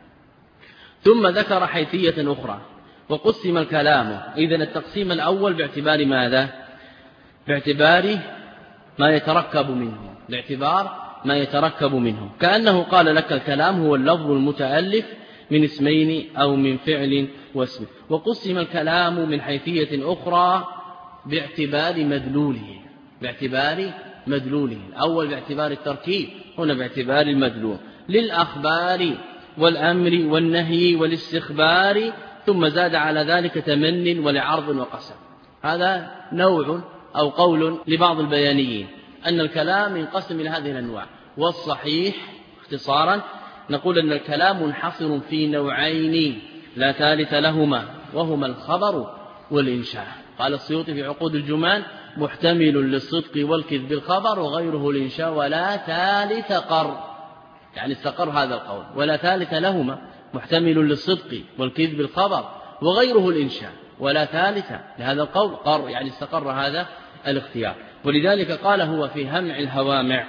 ثم ذكر حيثية أخرى وقسم الكلام. إذن التقسيم الأول باعتبار ماذا؟ باعتبار ما يتركب منه، باعتبار ما يتركب منه، كأنه قال لك الكلام هو اللفظ المتألف من اسمين أو من فعل واسم. وقسم الكلام من حيثية أخرى باعتبار مدلوله، باعتبار مدلوله. الأول باعتبار التركيب، هنا باعتبار المدلول، للأخبار والأمر والنهي والاستخبار، ثم زاد على ذلك تمن ولعرض وقسم. هذا نوع أو قول لبعض البيانيين أن الكلام ينقسم إلى هذه الأنواع. والصحيح اختصارا نقول أن الكلام منحصر في نوعين لا ثالث لهما، وهما الخبر والإنشاء. قال السيوطي في عقود الجمان: محتمل للصدق والكذب الخبر، وغيره الإنشاء ولا ثالث قر، يعني استقر هذا القول، ولا ثالث لهما، محتمل للصدق والكذب الخبر، وغيره الإنشاء ولا ثالث لهذا القول قر، يعني استقر هذا الاختيار. ولذلك قال هو في همع الهوامع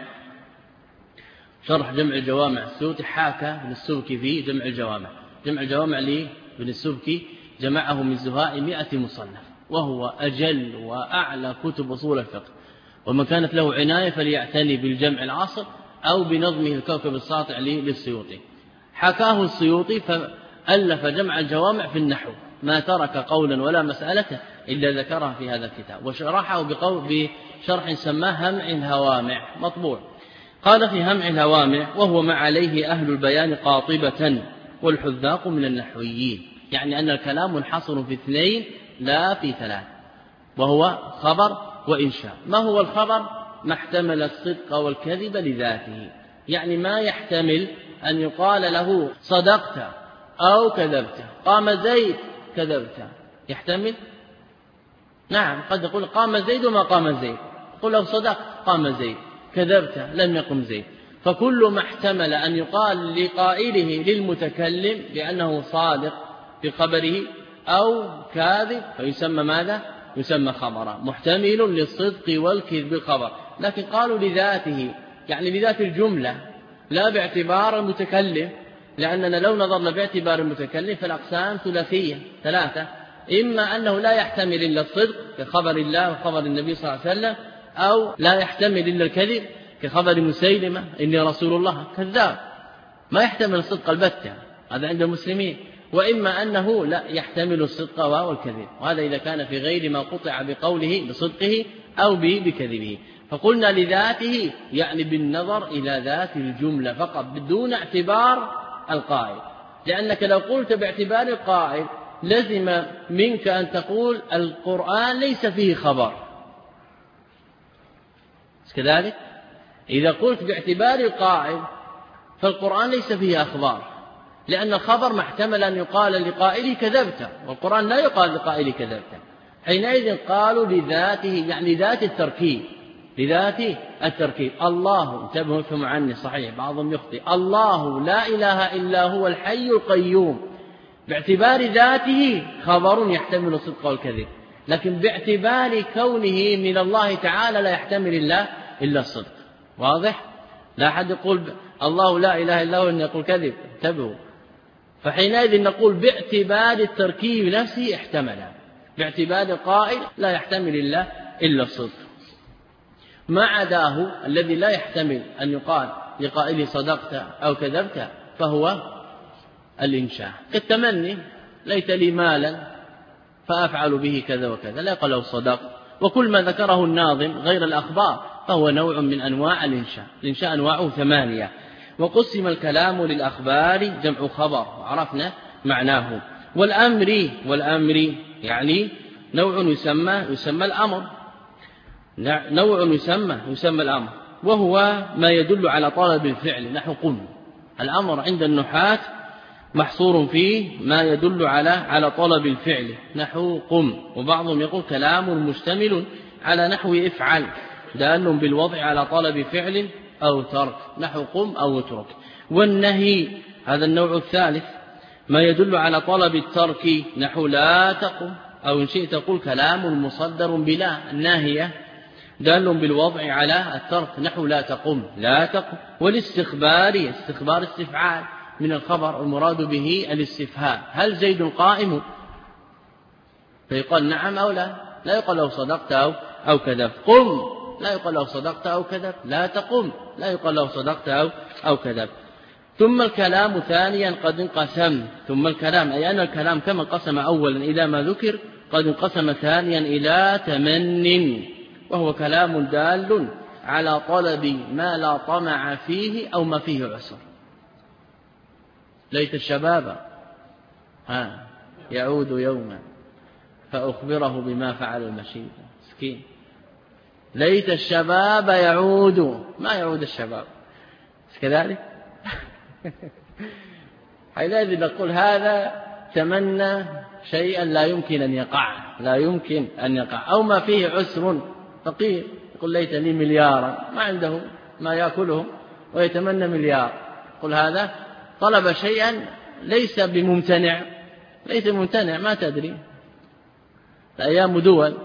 شرح جمع الجوامع، السيوطي حاكى ابن السبكي في جمع الجوامع. جمع الجوامع لابن السبكي جمعه من زهاء 100 مصنف، وهو أجل وأعلى كتب أصول الفقه، ومن كانت له عناية فليعتني بالجمع العصر أو بنظمه الكوكب الساطع للسيوطي. حكاه السيوطي فألف جمع الجوامع في النحو، ما ترك قولا ولا مسألة إلا ذكرها في هذا الكتاب، وشرحه بشرح سماه همع الهوامع مطبوع. قال في همع الهوامع: وهو ما عليه أهل البيان قاطبة والحذاق من النحويين، يعني أن الكلام منحصر في 2 لا في 3، وهو خبر وإنشاء. ما هو الخبر؟ ما احتمل الصدق والكذب لذاته، يعني ما يحتمل أن يقال له صدقت أو كذبت. قام زيد كذبت، يحتمل؟ نعم، قد يقول قام زيد وما قام زيد، قل له صدقت قام زيد، كذبت لم يقم زيد. فكل ما احتمل أن يقال لقائله للمتكلم بأنه صادق في خبره أو كاذب فيسمى ماذا؟ يسمى خبرا، محتمل للصدق والكذب الخبر. لكن قالوا لذاته، يعني لذات الجملة لا باعتبار المتكلم، لأننا لو نظرنا باعتبار المتكلم فالأقسام ثلاثية 3: إما أنه لا يحتمل إلا الصدق كخبر الله وخبر النبي صلى الله عليه وسلم، أو لا يحتمل إلا الكذب كخبر مسيلمة إني رسول الله، كذاب ما يحتمل الصدق البتة، هذا عند المسلمين. وإما أنه لا يحتمل الصدق والكذب، وهذا إذا كان في غير ما قطع بقوله بصدقه أو بكذبه. فقلنا لذاته يعني بالنظر إلى ذات الجملة فقط بدون اعتبار القائل، لأنك لو قلت باعتبار القائل لزم منك أن تقول القرآن ليس فيه خبر، كذلك إذا قلت باعتبار القائل فالقرآن ليس فيه أخبار، لأن الخبر محتمل أن يقال لقائله كذبت، والقرآن لا يقال لقائله كذبت. حينئذ قالوا لذاته يعني ذات التركيب، لذات التركيب. الله انتبهوا فهموا عني صحيح بعضهم يخطئ، الله لا إله إلا هو الحي القيوم باعتبار ذاته خبر يحتمل الصدق والكذب، لكن باعتبار كونه من الله تعالى لا يحتمل إلا الصدق. واضح؟ لا أحد يقول الله لا إله إلا هو أن يقول كذب، انتبهوا. فحينئذ نقول باعتبار التركيب نفسه احتمل، باعتبار القائل لا يحتمل إلا الصدق. ما عداه الذي لا يحتمل أن يقال لقائله صدقت أو كذبت فهو الإنشاء، كالتمني ليت لي مالا فأفعل به كذا وكذا، لا يقال له صدق. وكل ما ذكره الناظم غير الأخبار فهو نوع من أنواع الإنشاء. الإنشاء أنواعه 8. وقسم الكلام للأخبار جمع خبر وعرفنا معناه. والأمر يعني نوع يسمى الأمر، نوع يسمى الأمر، وهو ما يدل على طلب الفعل نحو قم. الأمر عند النحاة محصور فيه ما يدل على طلب الفعل نحو قم. وبعضهم يقول كلام مشتمل على نحو افعل دال بالوضع على طلب فعل أو ترك نحو قم أو اترك. والنهي هذا النوع الثالث ما يدل على طلب الترك نحو لا تقم، أو إن شئت تقول كلام مصدر بلا الناهية دال بالوضع على الترك نحو لا تقم. والاستخبار استفعال من الخبر المراد به الاستفهام، هل زيد قائم؟ فيقال نعم أو لا يقال له صدقت أو كذبت. قم لا يقال له صدقت أو كذبت. لا تقم لا يقال له صدقت أو كذبت. ثم الكلام ثانيا قد انقسم، ثم الكلام أي أن الكلام كما انقسم أولا إلى ما ذكر قد انقسم ثانيا إلى تمن، وهو كلام دال على طلب ما لا طمع فيه أو ما فيه عسر. ليت الشباب يعود يوما فأخبره بما فعل المشيب. مسكين، ليت الشباب يعود، ما يعود الشباب كذلك. حينئذ نقول هذا تمنى شيئا لا يمكن أن يقع، أو ما فيه عسر. فقير يقول ليت لي مليارا، ما عنده ما يأكله ويتمنى مليار، قل هذا طلب شيئا ليس بممتنع، ليس ممتنع، ما تدري الأيام دول،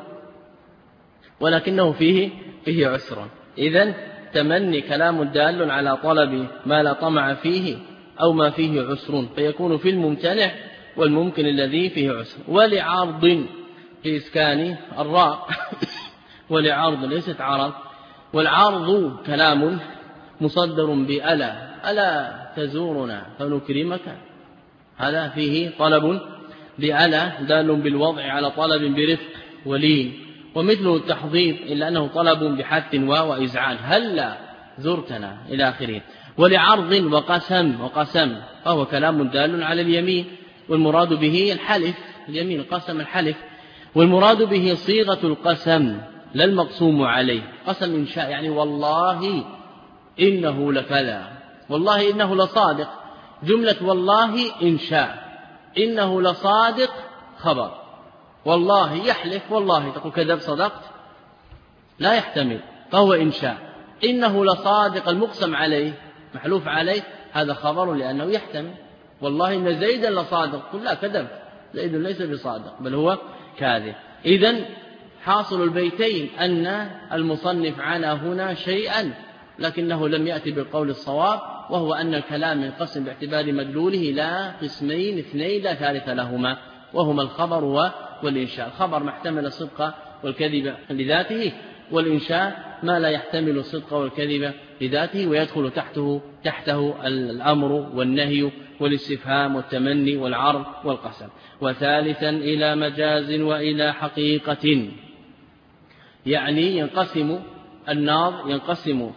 ولكنه فيه عسر. إذن تمني كلام دال على طلب ما لا طمع فيه أو ما فيه عسر، فيكون في الممتنع والممكن الذي فيه عسر. ولعرض في إسكان الراء ولعرض ليست عرض. والعرض كلام مصدر بألا تزورنا فنكرمك، هذا فيه طلب بألا دال بالوضع على طلب برفق ولين. ومثله التحضيض إلا أنه طلب بحث وإزعاج، هلا زرتنا إلى آخره. ولعرض وقسم فهو كلام دال على اليمين، والمراد به الحلف، اليمين قسم الحلف، والمراد به صيغة القسم لا المقسوم عليه. قسم إنشاء يعني والله إنه لكذا، والله إنه لصادق، جملة والله إنشاء، إنه لصادق خبر. والله يحلف، والله تقول كذب صدقت، لا يحتمل، فهو إنشاء. إنه لصادق المقسم عليه محلوف عليه، هذا خبر لأنه يحتمل. والله إن زيدا لصادق، قل لا كذبت، زيد ليس بصادق بل هو كاذب. إذن حاصل البيتين أن المصنف عنى هنا شيئا لكنه لم يأتي بالقول الصواب، وهو أن الكلام ينقسم باعتبار مدلوله لا قسمين اثنين لا ثالث لهما، وهما الخبر والإنشاء. الخبر ما احتمل الصدق والكذب لذاته، والإنشاء ما لا يحتمل الصدق والكذب لذاته، ويدخل تحته الأمر والنهي والاستفهام والتمني والعرض والقسم. وثالثا إلى مجاز وإلى حقيقة، يعني ينقسم الناظم ينقسم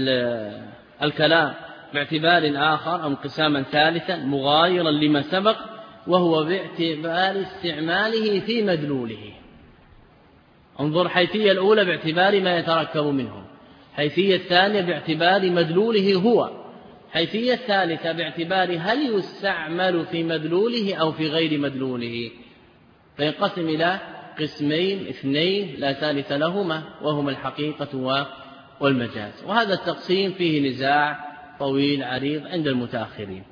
الكلام باعتبار آخر أو انقساما ثالثا مغايرا لما سبق، وهو باعتبار استعماله في مدلوله. انظر، حيثية الأولى باعتبار ما يتركب منه، حيثية الثانية باعتبار مدلوله هو، حيثية الثالثة باعتبار هل يستعمل في مدلوله أو في غير مدلوله، فينقسم إلى قسمين اثنين لا ثالث لهما، وهما الحقيقة والمجاز. وهذا التقسيم فيه نزاع طويل عريض عند المتأخرين،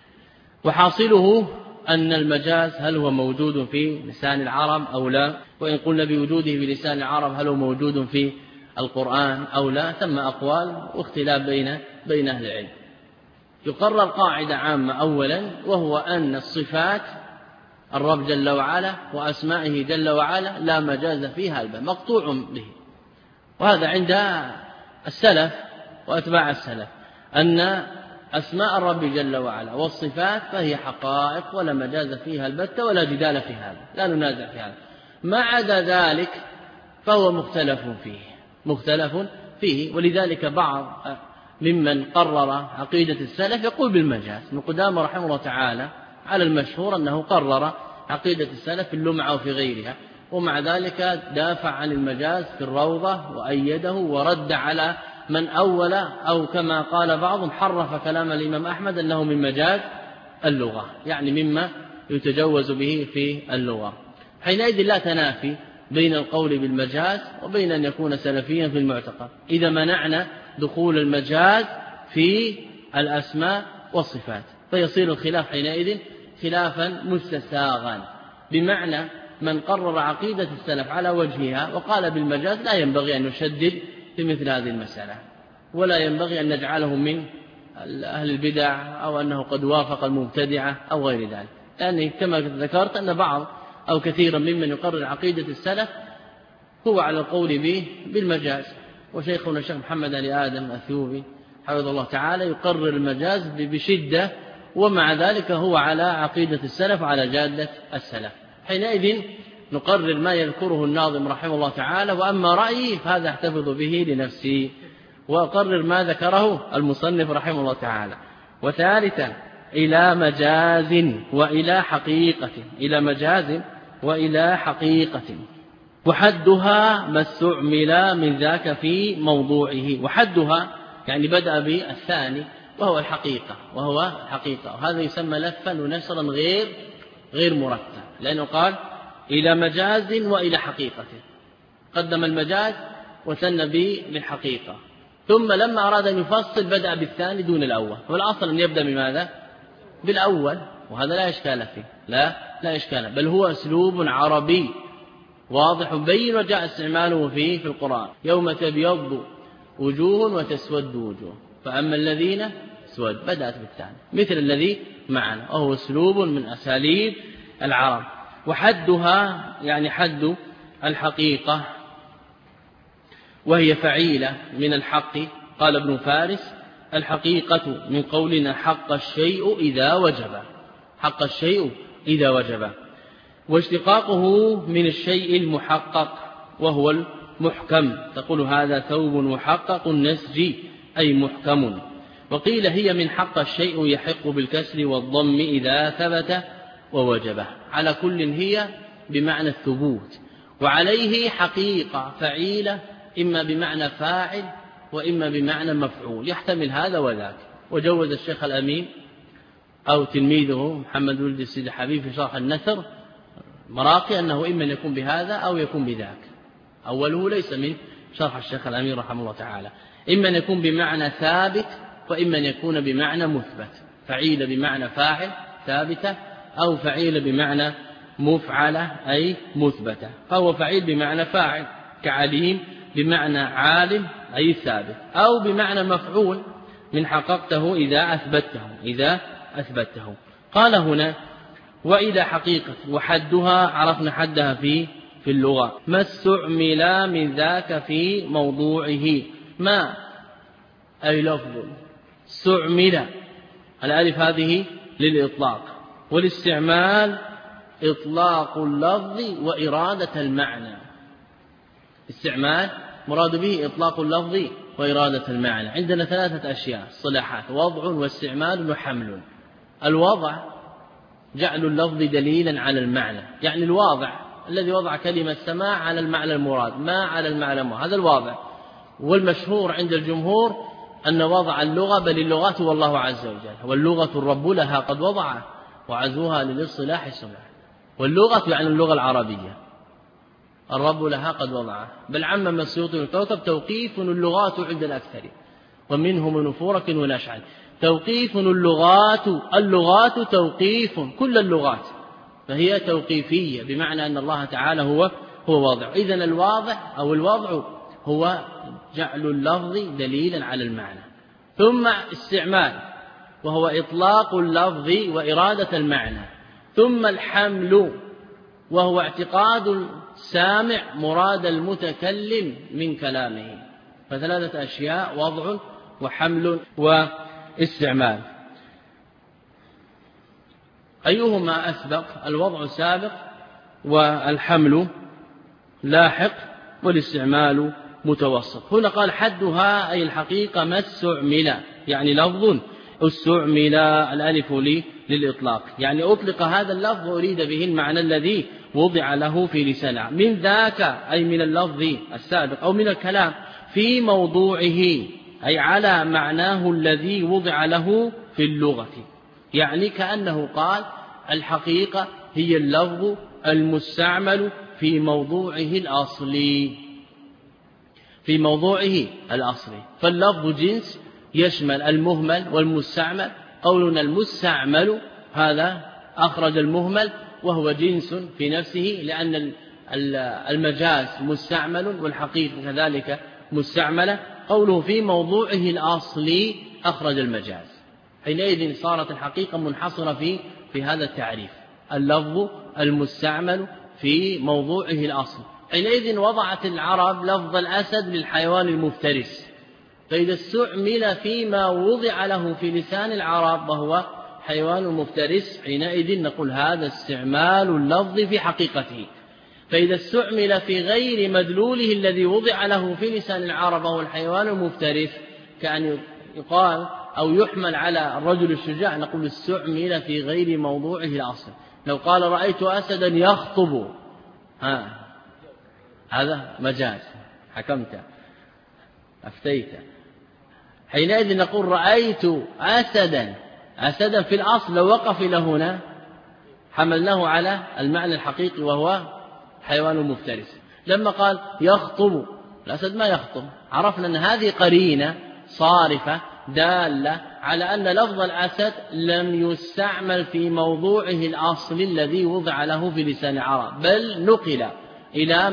وحاصله أن المجاز هل هو موجود في لسان العرب أو لا، وإن قلنا بوجوده في لسان العرب هل هو موجود في القرآن أو لا، ثم أقوال واختلاف بين أهل العلم. يقرر قاعدة عامة أولا، وهو أن الصفات الرب جل وعلا وأسمائه جل وعلا لا مجاز فيها الباب، مقطوع به. وهذا عند السلف وأتباع السلف، أن أسماء الرب جل وعلا والصفات فهي حقائق ولا مجاز فيها البتة ولا جدال في هذا، لا ننازع في هذا. ما عدا ذلك فهو مختلف فيه. ولذلك بعض ممن قرر عقيدة السلف يقول بالمجاز. ابن قدامة رحمه الله تعالى على المشهور أنه قرر عقيدة السلف في اللمعة وفي غيرها، ومع ذلك دافع عن المجاز في الروضة وأيده ورد على من أول، أو كما قال بعضهم حرف كلام الإمام أحمد أنه من مجاز اللغة، يعني مما يتجوز به في اللغة. حينئذ لا تنافي بين القول بالمجاز وبين أن يكون سلفيا في المعتقد إذا منعنا دخول المجاز في الأسماء والصفات، فيصير الخلاف حينئذ خلافا مستساغا، بمعنى من قرر عقيدة السلف على وجهها وقال بالمجاز لا ينبغي أن نشدد في مثل هذه المسألة، ولا ينبغي أن نجعله من أهل البدع أو أنه قد وافق المبتدعة أو غير ذلك، لأن كما ذكرت أن بعض أو كثيرا ممن يقرر عقيدة السلف هو على القول به بالمجاز. وشيخنا الشيخ محمد علي آدم الأثيوبي حفظه الله تعالى يقرر المجاز بشدة، ومع ذلك هو على عقيدة السلف وعلى جادة السلف. حينئذ نقرر ما يذكره الناظم رحمه الله تعالى، وأما رأيي فهذا احتفظ به لنفسي، وأقرر ما ذكره المصنف رحمه الله تعالى. وثالثا إلى مجاز وإلى حقيقة، إلى مجاز وإلى حقيقة، وحدها ما استعمل من ذاك في موضوعه. وحدها يعني بدأ بالثاني وهو الحقيقة، وهذا يسمى لفا ونشرا غير مرتب، لأنه قال إلى مجاز وإلى حقيقة، قدم المجاز وثنى بالحقيقة، ثم لما أراد أن يفصل بدأ بالثاني دون الأول. والأصل أن يبدأ بماذا؟ بالأول، وهذا لا إشكال فيه، لا إشكال، بل هو أسلوب عربي واضح بين وجاء استعماله فيه في القرآن. يوم تبيض وجوه وتسود وجوه، فأما الذين اسود بدأت بالثاني مثل الذي معنا، وهو أسلوب من أساليب العرب. وحدها يعني حد الحقيقة، وهي فعيلة من الحق. قال ابن فارس الحقيقة من قولنا حق الشيء إذا وجب، واشتقاقه من الشيء المحقق وهو المحكم، تقول هذا ثوب محقق النسج أي محكم. وقيل هي من حق الشيء يحق بالكسر والضم إذا ثبت ووجبه، على كل هي بمعنى الثبوت. وعليه حقيقة فعيلة إما بمعنى فاعل وإما بمعنى مفعول، يحتمل هذا وذاك. وجوز الشيخ الأمين أو تلميذه محمد ولد السيد حبيب في شرح النثر مراقي أنه إما أن يكون بهذا أو يكون بذاك. أوله ليس من شرح الشيخ الأمين رحمه الله تعالى، إما أن يكون بمعنى ثابت وإما أن يكون بمعنى مثبت، فعيل بمعنى فاعل ثابتة، أو فعيل بمعنى مفعلة أي مثبتة. فهو فعيل بمعنى فاعل كعليم بمعنى عالم أي ثابت، أو بمعنى مفعول من حققته إذا أثبته. قال هنا وإلى حقيقة، وحدها عرفنا حدها في اللغة ما استعمل من ذاك في موضوعه. ما أي لفظ استعمل، الألف هذه للإطلاق، والاستعمال إطلاق اللفظ وإرادة المعنى. استعمال مراد به إطلاق اللفظ وإرادة المعنى. عندنا ثلاثة أشياء اصطلاحات: وضع واستعمال وحمل. الوضع جعل اللفظ دليلا على المعنى، يعني الواضع الذي وضع كلمة سماع على المعنى المراد، ما على المعنى المراد، هذا الواضع. والمشهور عند الجمهور أن وضع اللغة، بل اللغات هو الله عز وجل، واللغة الرب لها قد وضع وعزوها للاصطلاح سمع. واللغة يعني اللغة العربية، الرب لها قد وضع، بل عمم السيوطي والكوكب توقيف اللغات عند الأكثر، ومنهم من فورك ونشعل. توقيف اللغات توقيف، كل اللغات فهي توقيفية، بمعنى أن الله تعالى هو واضع. إذن الواضع أو الوضع هو جعل اللفظ دليلا على المعنى. ثم استعمال، وهو إطلاق اللفظ وإرادة المعنى. ثم الحمل، وهو اعتقاد السامع مراد المتكلم من كلامه. فثلاثة أشياء: وضع وحمل واستعمال. أيهما أسبق؟ الوضع سابق والحمل لاحق والاستعمال متوسط. هنا قال حدها أي الحقيقة ما استعمل، يعني لفظ استعمل الألف للإطلاق، يعني أطلق هذا اللفظ وأريد به المعنى الذي وضع له في لسانه. من ذاك أي من اللفظ السابق أو من الكلام، في موضوعه أي على معناه الذي وضع له في اللغة، يعني كأنه قال الحقيقة هي اللفظ المستعمل في موضوعه الأصلي، في موضوعه الأصلي. فاللفظ جنس يشمل المهمل والمستعمل. قولنا المستعمل هذا أخرج المهمل وهو جنس في نفسه، لأن المجاز مستعمل والحقيقة كذلك مستعملة. قوله في موضوعه الأصلي أخرج المجاز، حينئذ صارت الحقيقة منحصرة في هذا التعريف: اللفظ المستعمل في موضوعه الأصلي. حينئذ وضعت العرب لفظ الأسد للحيوان المفترس، فإذا استعمل فيما وضع له في لسان العرب وهو حيوان مفترس، حينئذ نقول هذا استعمال اللفظ في حقيقته. فإذا استعمل في غير مدلوله الذي وضع له في لسان العرب وهو الحيوان المفترس، كأن يقال أو يحمل على الرجل الشجاع، نقول استعمل في غير موضوعه الأصل. لو قال رأيت أسدا يخطب، هذا مجاز، حكمت أفتيت. حينئذ نقول رأيت أسدا في الأصل، لو وقف إلى هنا حملناه على المعنى الحقيقي وهو حيوان مفترس. لما قال يخطب، الأسد ما يخطب، عرفنا أن هذه قرينة صارفة دالة على أن لفظ الأسد لم يستعمل في موضوعه الأصلي الذي وضع له في لسان العرب، بل نقل إلى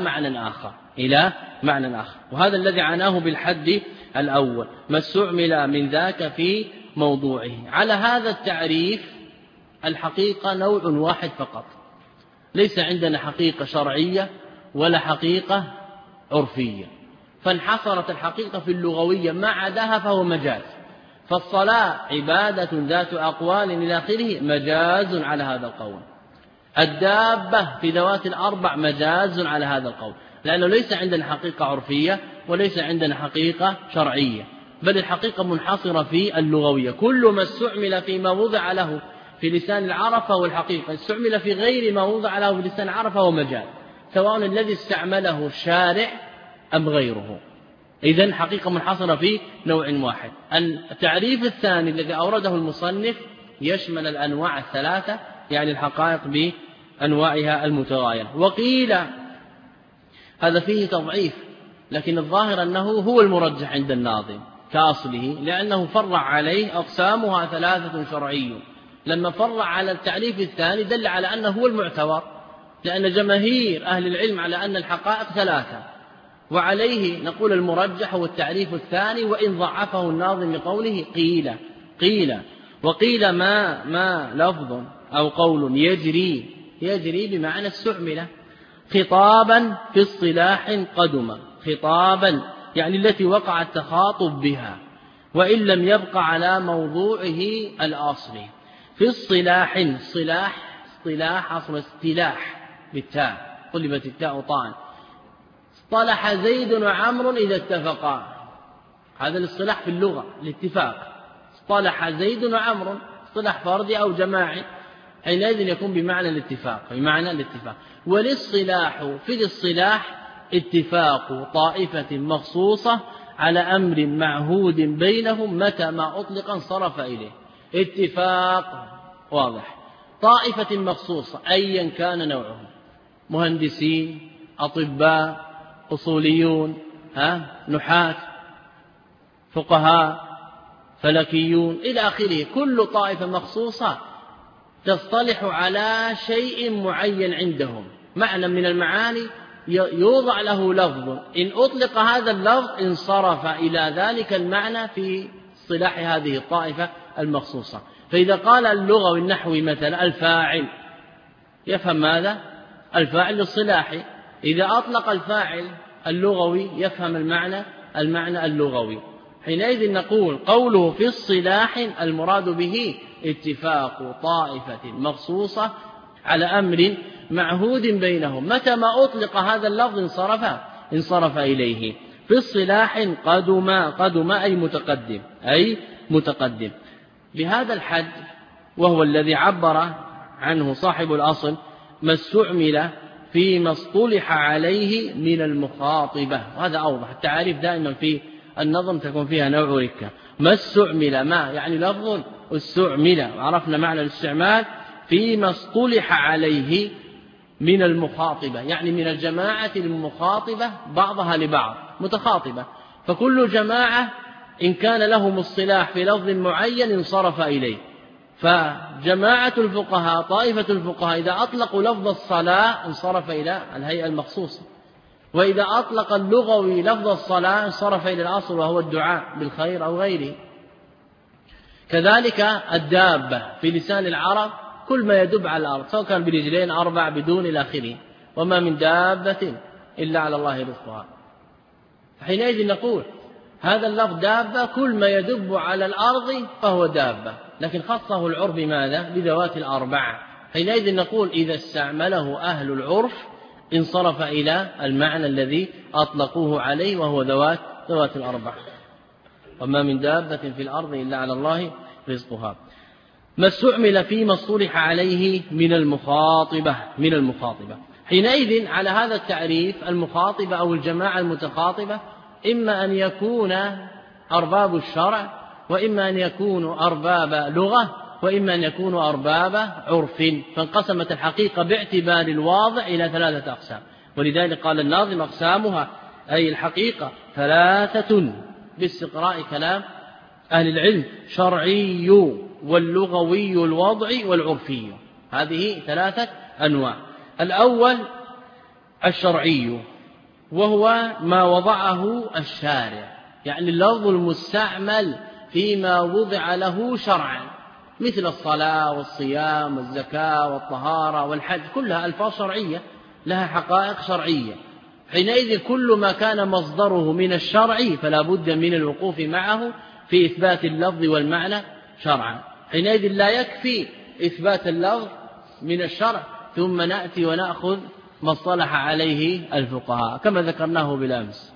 معنى آخر. وهذا الذي عناه بالحد الأول: ما استعمل من ذاك في موضوعه. على هذا التعريف الحقيقة نوع واحد فقط، ليس عندنا حقيقة شرعية ولا حقيقة عرفية، فانحصرت الحقيقة في اللغوية، ما عداها فهو مجاز. فالصلاة عبادة ذات أقوال إلى آخره مجاز على هذا القول. الدابة في ذوات الأربع مجاز على هذا القول، لأنه ليس عندنا حقيقة عرفية وليس عندنا حقيقة شرعية، بل الحقيقة منحصرة في اللغوية. كل ما استعمل فيما وضع له في لسان العرب فهو الحقيقة، استعمل في غير ما وضع له في لسان العرب فهو مجاز، سواء الذي استعمله الشارع أم غيره. إذن حقيقة منحصرة في نوع واحد. التعريف الثاني الذي أورده المصنف يشمل الأنواع الثلاثة، يعني الحقائق بأنواعها المتغايرة. وقيل هذا فيه تضعيف، لكن الظاهر أنه هو المرجح عند الناظم كأصله، لأنه فرع عليه أقسامها ثلاثة شرعي. لما فرع على التعريف الثاني دل على أنه هو المعتبر، لأن جماهير أهل العلم على أن الحقائق ثلاثة، وعليه نقول المرجح هو التعريف الثاني، وإن ضعفه الناظم بقوله قيل. وقيل ما لفظ أو قول يجري بمعنى استعمل خطابا في اصطلاح قدم، خطابا يعني التي وقع التخاطب بها، وإن لم يبق على موضوعه الأصلي. في اصطلاح، اصطلاح أصل استلاح بالتاء، قلبت التاء طاء، اصطلح زيد وعمرو إذا اتفقا، هذا الاصطلاح في اللغة الاتفاق. اصطلح زيد وعمرو اصطلاح فردي أو جماعي، حينئذ يكون بمعنى الاتفاق. والاصطلاح في الاصطلاح اتفاق طائفة مخصوصة على أمر معهود بينهم متى ما أطلق انصرف إليه. اتفاق واضح، طائفة مخصوصة أيا كان نوعهم، مهندسين، أطباء، أصوليون، نحاة، فقهاء، فلكيون إلى آخره، كل طائفة مخصوصة تصطلح على شيء معين عندهم، معنى من المعاني يوضع له لفظ، إن أطلق هذا اللفظ انصرف إلى ذلك المعنى في اصطلاح هذه الطائفة المخصوصة. فإذا قال اللغوي النحوي مثلا الفاعل، يفهم ماذا؟ الفاعل الاصطلاحي. إذا أطلق الفاعل اللغوي يفهم المعنى اللغوي. حينئذ نقول قوله في الصلاح المراد به اتفاق طائفة مخصوصة على أمر معهود بينهم، متى ما أطلق هذا اللفظ انصرف إليه. في الصلاح قدم أي متقدم بهذا الحد، وهو الذي عبر عنه صاحب الأصل ما استعمل فيما اصطلح عليه من المخاطبة. وهذا أوضح، التعاريف دائما في النظم تكون فيها نوع ركة. ما استعمل، ما يعني لفظ استعمل، عرفنا معنى الاستعمال، فيما اصطلح عليه من المخاطبة، يعني من الجماعة المخاطبة بعضها لبعض متخاطبة، فكل جماعة إن كان لهم اصطلاح في لفظ معين انصرف إليه. فجماعة الفقهاء، طائفة الفقهاء، إذا أطلقوا لفظ الصلاة انصرف إلى الهيئة المخصوصة، وإذا أطلق اللغوي لفظ الصلاة انصرف إلى الأصل وهو الدعاء بالخير أو غيره. كذلك الدابة في لسان العرب كل ما يدب على الأرض، سواء كان برجلين 4 بدون إلى آخره، وما من دابة إلا على الله رزقها. حينئذ نقول هذا اللفظ دابة كل ما يدب على الأرض فهو دابة، لكن خصه العرف بماذا؟ بذوات الأربع. حينئذ نقول إذا استعمله أهل العرف انصرف إلى المعنى الذي أطلقوه عليه، وهو ذوات الأربع. وما من دابة في الأرض إلا على الله رزقها. ما استعمل فيما اصطلح عليه من المخاطبة. حينئذ على هذا التعريف المخاطبة أو الجماعة المتخاطبة إما أن يكون أرباب الشرع، وإما أن يكونوا أرباب لغة، وإما أن يكونوا أرباب عرف. فانقسمت الحقيقة باعتبار الواضع إلى 3 أقسام، ولذلك قال الناظم أقسامها أي الحقيقة 3 باستقراء كلام أهل العلم: شرعي واللغوي الوضعي والعرفي. هذه 3 أنواع. الأول الشرعي، وهو ما وضعه الشارع، يعني اللفظ المستعمل فيما وضع له شرعا، مثل الصلاة والصيام والزكاة والطهارة والحج، كلها ألفاظ شرعية لها حقائق شرعية. حينئذ كل ما كان مصدره من الشرع فلا بد من الوقوف معه في إثبات اللفظ والمعنى شرعا. حينئذ لا يكفي إثبات اللفظ من الشرع ثم نأتي ونأخذ ما اصطلح عليه الفقهاء كما ذكرناه بالأمس.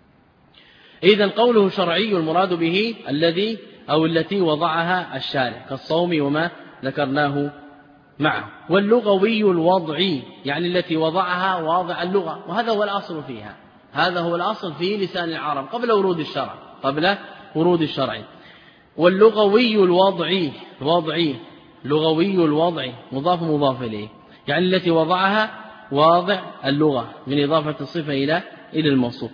إذن قوله شرعي المراد به الذي أو التي وضعها الشارع كالصوم وما ذكرناه معه. واللغوي الوضعي يعني التي وضعها واضع اللغة، وهذا هو الأصل فيها، هذا هو الأصل في لسان العرب قبل ورود الشرع. واللغوي الوضعي لغوي الوضع مضاف إليه، يعني التي وضعها واضع اللغة من إضافة الصفة إلى الموصوف.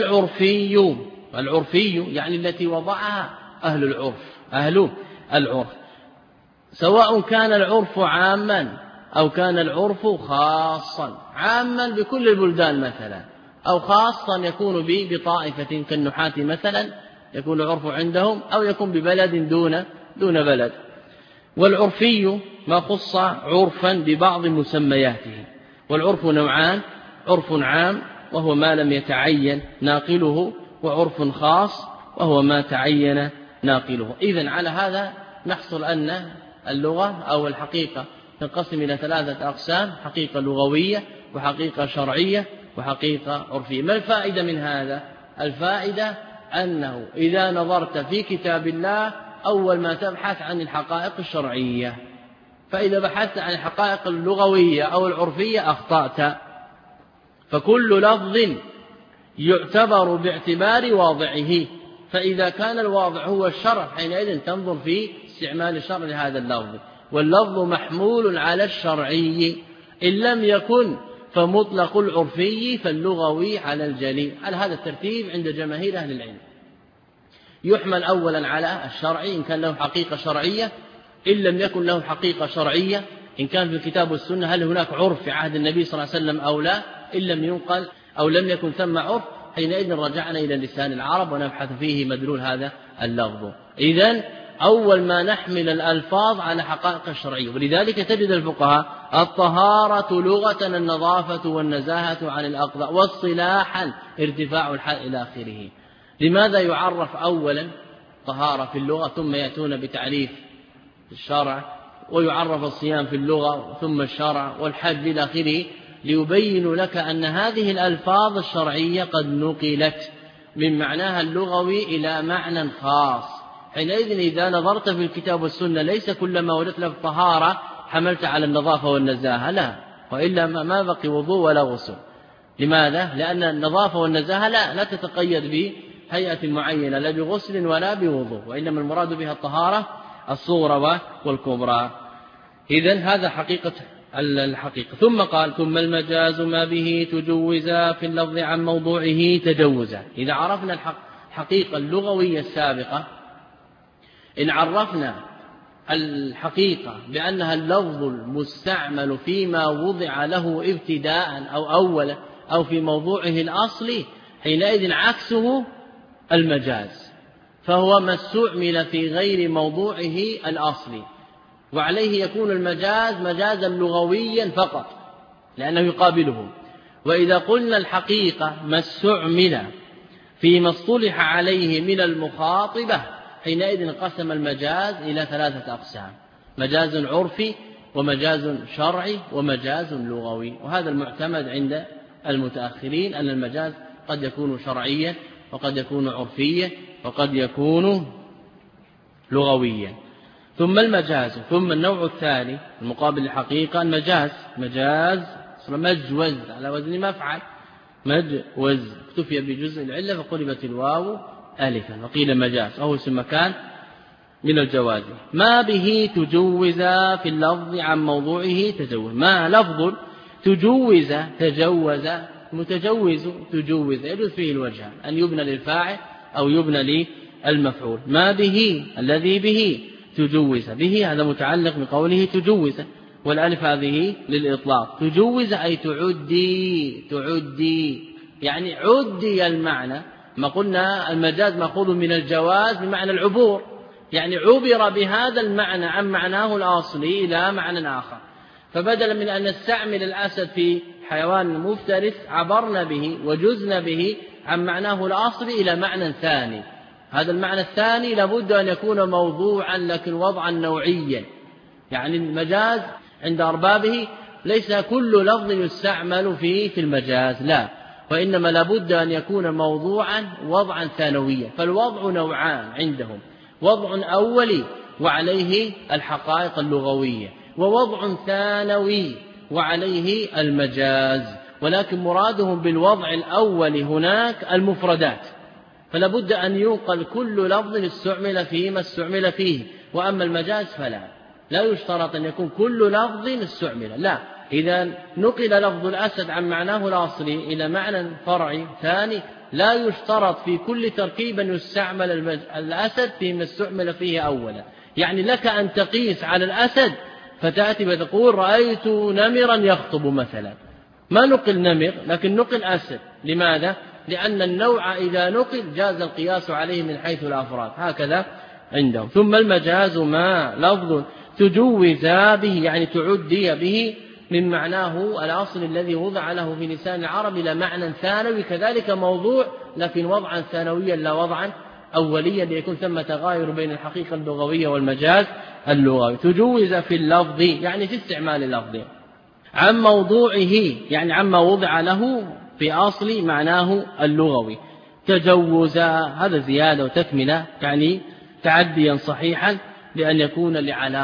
والعرفي يعني التي وضعها أهل العرف، سواء كان العرف عاما أو كان العرف خاصا، عاما بكل البلدان مثلا، أو خاصا يكون بطائفة كالنحاة مثلا يكون العرف عندهم، أو يكون ببلد دون بلد. والعرفي ما خص عرفا ببعض مسمياته. والعرف نوعان: عرف عام وهو ما لم يتعين ناقله، وعرف خاص وهو ما تعين ناقله. إذن على هذا نحصل أن اللغة أو الحقيقة تنقسم إلى 3 أقسام: حقيقة لغوية، وحقيقة شرعية، وحقيقة عرفية. ما الفائدة من هذا؟ الفائدة أنه إذا نظرت في كتاب الله أول ما تبحث عن الحقائق الشرعية، فإذا بحثت عن الحقائق اللغوية أو العرفية أخطأت، فكل لفظ يعتبر باعتبار واضعه، فإذا كان الواضع هو الشرع حينئذ تنظر في استعمال الشرع لهذا اللفظ، واللفظ محمول على الشرعي، إن لم يكن فمطلق العرفي فاللغوي على الجلي. على هذا الترتيب عند جماهير أهل العلم يحمل أولا على الشرعي إن كان له حقيقة شرعية، إن لم يكن له حقيقة شرعية إن كان في الكتاب والسنة هل هناك عرف في عهد النبي صلى الله عليه وسلم أو لا، إن لم ينقل أو لم يكن ثم عرف حينئذ رجعنا إلى لسان العرب ونبحث فيه مدلول هذا اللفظ. إذن أول ما نحمل الألفاظ على حقائق الشرعية، ولذلك تجد الفقهاء الطهارة لغة النظافة والنزاهة عن الأقذى، واصطلاحا ارتفاع الحد إلى آخره. لماذا يعرف أولا طهارة في اللغة ثم يأتون بتعريف الشرع، ويعرف الصيام في اللغة ثم الشرع والحج إلى آخره؟ ليبين لك أن هذه الألفاظ الشرعية قد نقلت من معناها اللغوي إلى معنى خاص. حينئذ إذا نظرت في الكتاب والسنة ليس كلما وجدت لك طهارة حملت على النظافة والنزاهة، لا، وإلا ما بقي وضوء ولا غسل. لماذا؟ لأن النظافة والنزاهة لا تتقيد بهيئة معينة لا بغسل ولا بوضوء، وإنما المراد بها الطهارة الصغرى والكبرى. إذن هذا حقيقة الحقيقة. ثم قال ثم المجاز ما به تجوزا في اللفظ عن موضوعه تجوزا. إذا عرفنا الحقيقة اللغوية السابقة، إن عرفنا الحقيقة بأنها اللفظ المستعمل فيما وضع له ابتداء أو أولا أو في موضوعه الأصلي، حينئذ عكسه المجاز، فهو ما استعمل في غير موضوعه الأصلي، وعليه يكون المجاز مجازا لغويا فقط لأنه يقابله. وإذا قلنا الحقيقة ما استعمل فيما اصطلح عليه من المخاطبة، حينئذ انقسم المجاز إلى 3 أقسام: مجاز عرفي ومجاز شرعي ومجاز لغوي. وهذا المعتمد عند المتأخرين أن المجاز قد يكون شرعيا وقد يكون عرفيا وقد يكون لغويا. ثم المجاز، ثم النوع الثاني المقابل للحقيقة المجاز، مجاز مجوز على وزن مفعل، مجوز اكتفي بجزء العلة فقلبت الواو ألفا وقيل مجاز، أو اسم مكان من الجواز. ما به تجوز في اللفظ عن موضوعه تجوز. ما لفظ تجوز تجوز متجوز تجوز، يجوز فيه الوجهان، أن يبنى للفاعل أو يبنى للمفعول. ما به الذي به تجوز، به هذا متعلق بقوله تجوز، والألف هذه للإطلاق. تجوز أي تعدي يعني عدي المعنى. ما قلنا المجاز مأخوذ من الجواز بمعنى العبور، يعني عبر بهذا المعنى عن معناه الأصلي إلى معنى آخر. فبدلا من أن نستعمل الأسد في حيوان مفترس عبرنا به وجزنا به عن معناه الأصلي إلى معنى ثاني. هذا المعنى الثاني لابد أن يكون موضوعا لكن وضعا نوعيا. يعني المجاز عند أربابه ليس كل لفظ يستعمل في المجاز، لا، وإنما لابد أن يكون موضوعا وضعا ثانويا. فالوضع نوعان عندهم: وضع أولي وعليه الحقائق اللغوية، ووضع ثانوي وعليه المجاز. ولكن مرادهم بالوضع الأول هناك المفردات، فلا بد أن ينقل كل لفظ استعمل فيما استعمل فيه. وأما المجاز لا يشترط أن يكون كل لفظ استعمل، لا، إذا نقل لفظ الأسد عن معناه الأصلي إلى معنى فرعي ثاني لا يشترط في كل تركيب أن يستعمل الأسد فيما استعمل فيه أولا. يعني لك أن تقيس على الأسد فتأتي وتقول رأيت نمرا يخطب مثلا، ما نقل نمر لكن نقل أسد. لماذا؟ لأن النوع إذا نقل جاز القياس عليه من حيث الأفراد، هكذا عندهم. ثم المجاز ما لفظ تجوز به يعني تعدي به من معناه الأصل الذي وضع له في لسان العرب إلى معنى ثانوي، كذلك موضوع لكن وضعا ثانويا لا وضعا أوليا، ليكون ثم تغاير بين الحقيقة اللغوية والمجاز اللغوي. تجوز في اللفظ يعني في استعمال اللفظ، عن موضوعه يعني عما وضع له في أصل معناه اللغوي. تجوزا هذا زيادة وتكملة، يعني تعديا صحيحا لأن يكون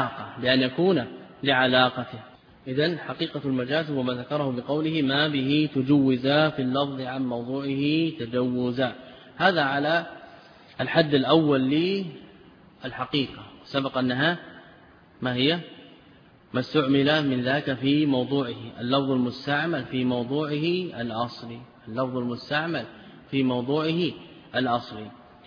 لعلاقته. إذن حقيقة المجاز هو ما ذكره بقوله ما به تجوزا في اللفظ عن موضوعه تجوزا. هذا على الحد الأول للحقيقة. سبق أنها ما هي؟ ما استعمل من ذاك في موضوعه، اللفظ المستعمل في موضوعه الأصلي، اللفظ المستعمل في موضوعه الأصلي.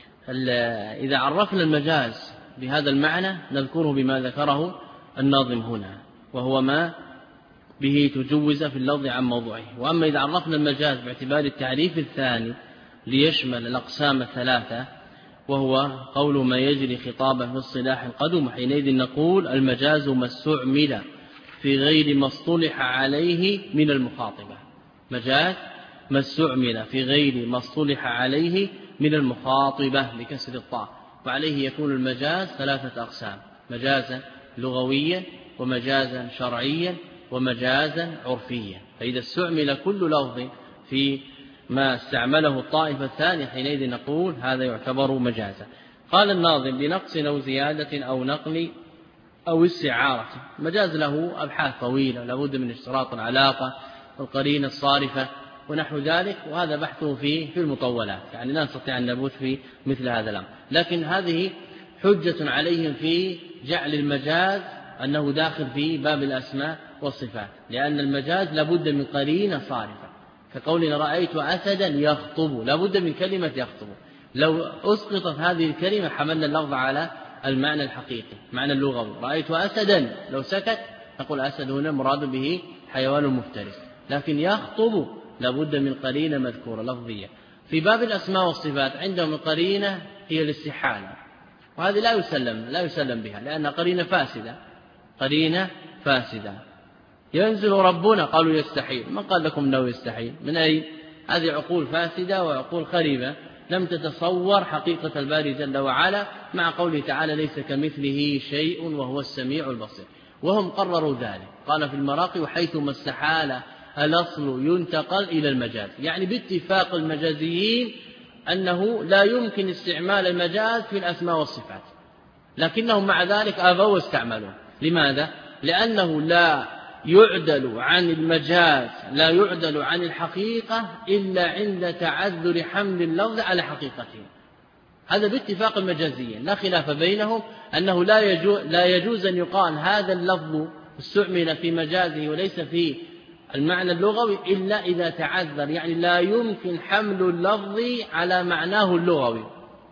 إذا عرفنا المجاز بهذا المعنى نذكره بما ذكره الناظم هنا، وهو ما به تجوز في اللفظ عن موضوعه. وأما إذا عرفنا المجاز باعتبار التعريف الثاني ليشمل الأقسام الثلاثة، وهو قول ما يجري خطابه في الصلاح القدم، حينئذ نقول المجاز ما استعمل في غير ما اصطلح عليه من المخاطبة. مجاز ما استعمل في غير ما اصطلح عليه من المخاطبة بكسر الطاء، وعليه يكون المجاز ثلاثة أقسام: مجازا لغويا، ومجازا شرعيا، ومجازا عرفيا. فإذا استعمل كل لفظ في ما استعمله الطائفة الثانية حينئذ نقول هذا يعتبر مجازا. قال الناظم: بنقص أو زيادة أو نقل أو استعارة. مجاز له أبحاث طويلة، لابد من اشتراط العلاقة والقرينة الصارفة ونحو ذلك، وهذا بحثه في المطولات، يعني لا نستطيع أن نبوث في مثل هذا الأمر. لكن هذه حجة عليهم في جعل المجاز أنه داخل في باب الأسماء والصفات، لأن المجاز لابد من قرينة صارفة، كقولنا رأيت أسدا يخطب، لابد من كلمة يخطب. لو أسقطت هذه الكلمة حملنا اللفظ على المعنى الحقيقي، معنى اللغوي. رأيت أسدا، لو سكت نقول أسد هنا مراد به حيوان مفترس، لكن يخطب لابد من قرينة مذكورة لفظية. في باب الأسماء والصفات عندهم القرينة هي الاستحالة، وهذه لا يسلم بها، لأنها قرينة فاسدة. ينزل ربنا، قالوا يستحيل. من قال لكم أنه يستحيل؟ من أي؟ هذه عقول فاسدة وعقول خريبة لم تتصور حقيقة الباري جل وعلا، مع قوله تعالى ليس كمثله شيء وهو السميع البصير. وهم قرروا ذلك. قال في المراقي: وحيثما استحال الأصل ينتقل إلى المجاز، يعني باتفاق المجازيين أنه لا يمكن استعمال المجاز في الأسماء والصفات، لكنهم مع ذلك أبوا واستعملوه. لماذا؟ لأنه لا يعدل عن المجاز، لا يعدل عن الحقيقة إلا عند تعذر حمل اللفظ على حقيقته. هذا باتفاق المجازيين، لا خلاف بينهم أنه لا يجوز أن يقال هذا اللفظ استعمل في مجازه وليس في المعنى اللغوي إلا إذا تعذر، يعني لا يمكن حمل اللفظ على معناه اللغوي.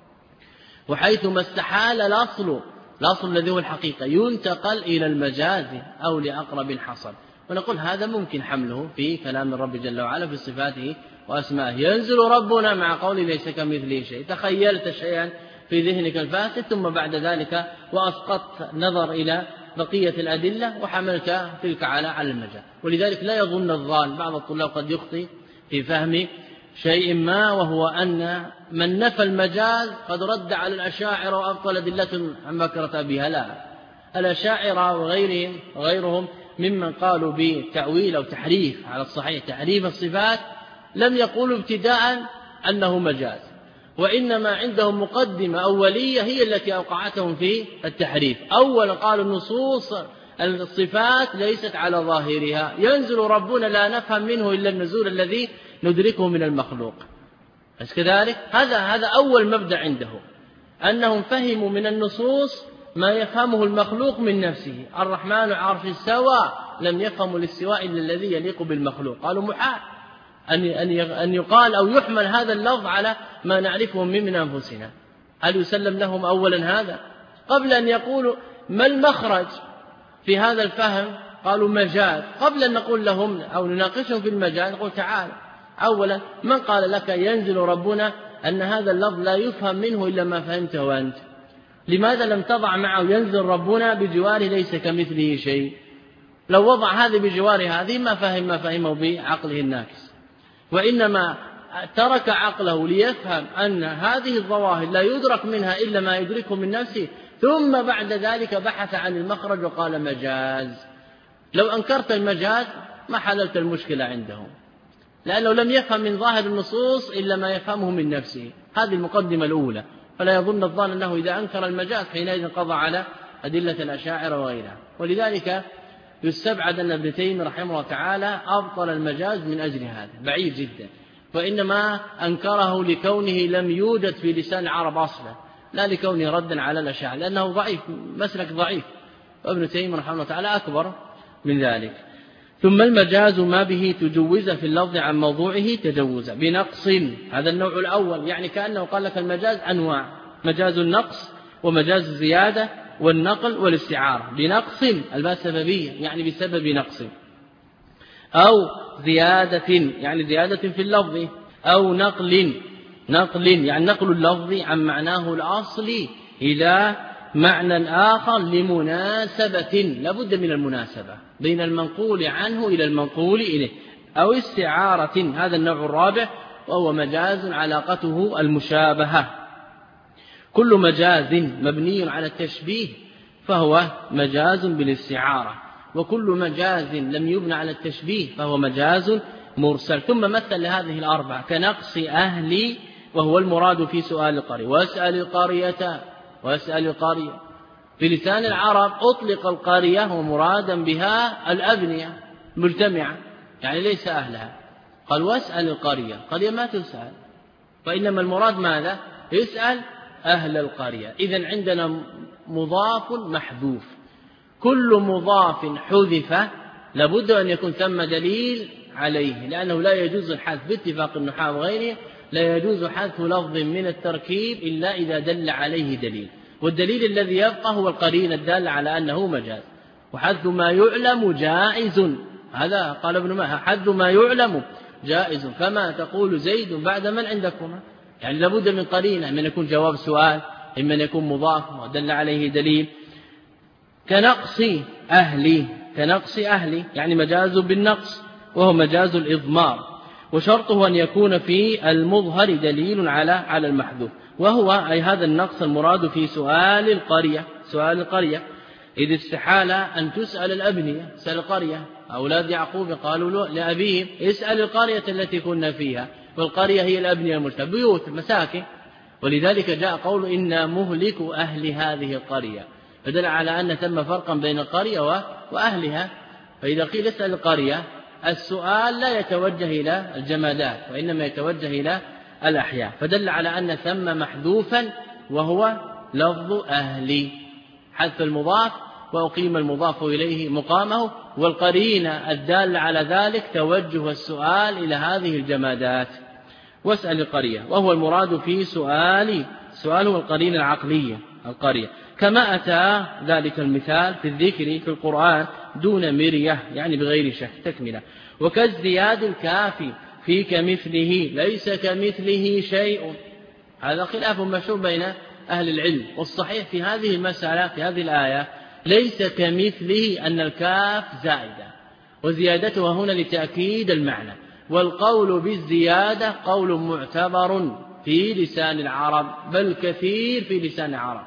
وحيثما استحال الأصل الذي هو الحقيقة ينتقل إلى المجاز أو لأقرب حصل، ونقول هذا ممكن حمله في كلام الرب جل وعلا في صفاته وأسمائه. ينزل ربنا مع قوله ليس كمثله شيء، تخيلت شيئا في ذهنك الفاسد ثم بعد ذلك وأسقطت نظر إلى بقية الأدلة وحملت تلك على المجاز. ولذلك لا يظن الظان، بعض الطلاب قد يخطئ في فهم شيء ما، وهو أن من نفى المجاز قد رد على الأشاعرة وأبطل أدلة عما ذكرت بها. لا، الأشاعرة وغيرهم ممن قالوا بتأويل أو تحريف، على الصحيح تحريف الصفات، لم يقولوا ابتداء أنه مجاز، وإنما عندهم مقدمة أولية هي التي أوقعتهم في التحريف. أولا قالوا النصوص الصفات ليست على ظاهرها، ينزل ربنا لا نفهم منه إلا النزول الذي ندركه من المخلوق. بس كذلك هذا أول مبدأ عندهم، أنهم فهموا من النصوص ما يفهمه المخلوق من نفسه. الرحمن على العرش استوى، لم يفهموا الاستواء إلا الذي يليق بالمخلوق. قالوا محال أن يقال أو يحمل هذا اللفظ على ما نعرفه من أنفسنا. هل يسلم لهم أولا هذا؟ قبل أن يقولوا ما المخرج في هذا الفهم قالوا مجاز. قبل أن نقول لهم أو نناقشهم في المجاز نقول تعال، أولا من قال لك ينزل ربنا أن هذا اللفظ لا يفهم منه إلا ما فهمته أنت؟ لماذا لم تضع معه ينزل ربنا بجواره ليس كمثله شيء؟ لو وضع هذه بجوار هذه ما فهمه بعقله الناقص، وإنما ترك عقله ليفهم أن هذه الظواهر لا يدرك منها إلا ما يدركه من نفسه، ثم بعد ذلك بحث عن المخرج وقال مجاز. لو أنكرت المجاز ما حللت المشكلة عندهم. لأنه لم يفهم من ظاهر النصوص إلا ما يفهمه من نفسه. هذه المقدمة الأولى. فلا يظن الظان أنه إذا أنكر المجاز حينئذ قضى على أدلة الأشاعرة وغيرها. ولذلك يستبعد أن ابن تيمية رحمه الله تعالى أبطل المجاز من أجل هذا، بعيد جدا، وإنما أنكره لكونه لم يوجد في لسان العرب أصلا، لا لكونه ردا على الأشاعرة، لأنه ضعيف، مسلك ضعيف، وابن تيمية رحمه الله تعالى أكبر من ذلك. ثم المجاز ما به تجوز في اللفظ عن موضوعه تجوزا بنقص، هذا النوع الأول، يعني كأنه قال لك المجاز أنواع: مجاز النقص ومجاز الزيادة والنقل والاستعارة. بنقص الباء سببية يعني بسبب نقص، أو زيادة يعني زيادة في اللفظ، أو نقل يعني نقل اللفظ عن معناه الأصلي إلى معنى آخر لمناسبة، لابد من المناسبة بين المنقول عنه إلى المنقول إليه، أو استعارة، هذا النوع الرابع، وهو مجاز علاقته المشابهة. كل مجاز مبني على التشبيه فهو مجاز بالاستعارة، وكل مجاز لم يبنى على التشبيه فهو مجاز مرسل. ثم مثل لهذه الأربعة كنقص أهلي، وهو المراد في سؤال القرية، واسأل القرية، واسأل القرية. في لسان العرب أطلق القرية ومرادا بها الأبنية مجتمعة، يعني ليس أهلها. قال واسأل القرية، قرية ما تسأل، فإنما المراد ماذا؟ يسأل أهل القرية. إذن عندنا مضاف محذوف، كل مضاف حذف لابد أن يكون ثم دليل عليه، لأنه لا يجوز الحذف باتفاق النحاة وغيره، لا يجوز حذف لفظ من التركيب إلا إذا دل عليه دليل، والدليل الذي يبقى هو القرينة الدالة على أنه مجاز. وحذف ما يعلم جائز، هذا قال ابن ماهر، حذف ما يعلم جائز، فما تقول زيد بعد من عندكما، يعني لابد من قرينة، من يكون جواب سؤال، إما أن يكون مضاف ودل عليه دليل. كنقص أهلي، كنقص أهلي يعني مجاز بالنقص، وهو مجاز الإضمار، وشرطه أن يكون في المظهر دليل على المحذوف، وهو أي هذا النقص المراد في سؤال القرية، سؤال القرية، إذ استحال أن تسأل الأبنية، سأل القرية. أولاد يعقوب قالوا لأبيهم اسأل القرية التي كنا فيها، والقرية هي الأبنية المجتمعة، بيوت مساكن، ولذلك جاء قول إنا مهلك أهل هذه القرية، فدل على أن ثم فرقا بين القرية وأهلها. فإذا قيل اسأل القرية، السؤال لا يتوجه إلى الجمادات وإنما يتوجه إلى الأحياء، فدل على أن ثم محذوفا وهو لفظ أهلي، حذف المضاف وأقيم المضاف إليه مقامه، والقرينة الدالة على ذلك توجه السؤال إلى هذه الجمادات. واسأل القرية، وهو المراد في سؤال هو القرينة العقلية القرية، كما أتى ذلك المثال في الذكر في القرآن دون مرية يعني بغير شك تكملة. وكالزياد الكافي في كمثله ليس كمثله شيء، هذا خلاف مشهور بين أهل العلم، والصحيح في هذه المسألة في هذه الآية ليس كمثله أن الكاف زائدة، وزيادتها هنا لتأكيد المعنى، والقول بالزيادة قول معتبر في لسان العرب، بل كثير في لسان العرب.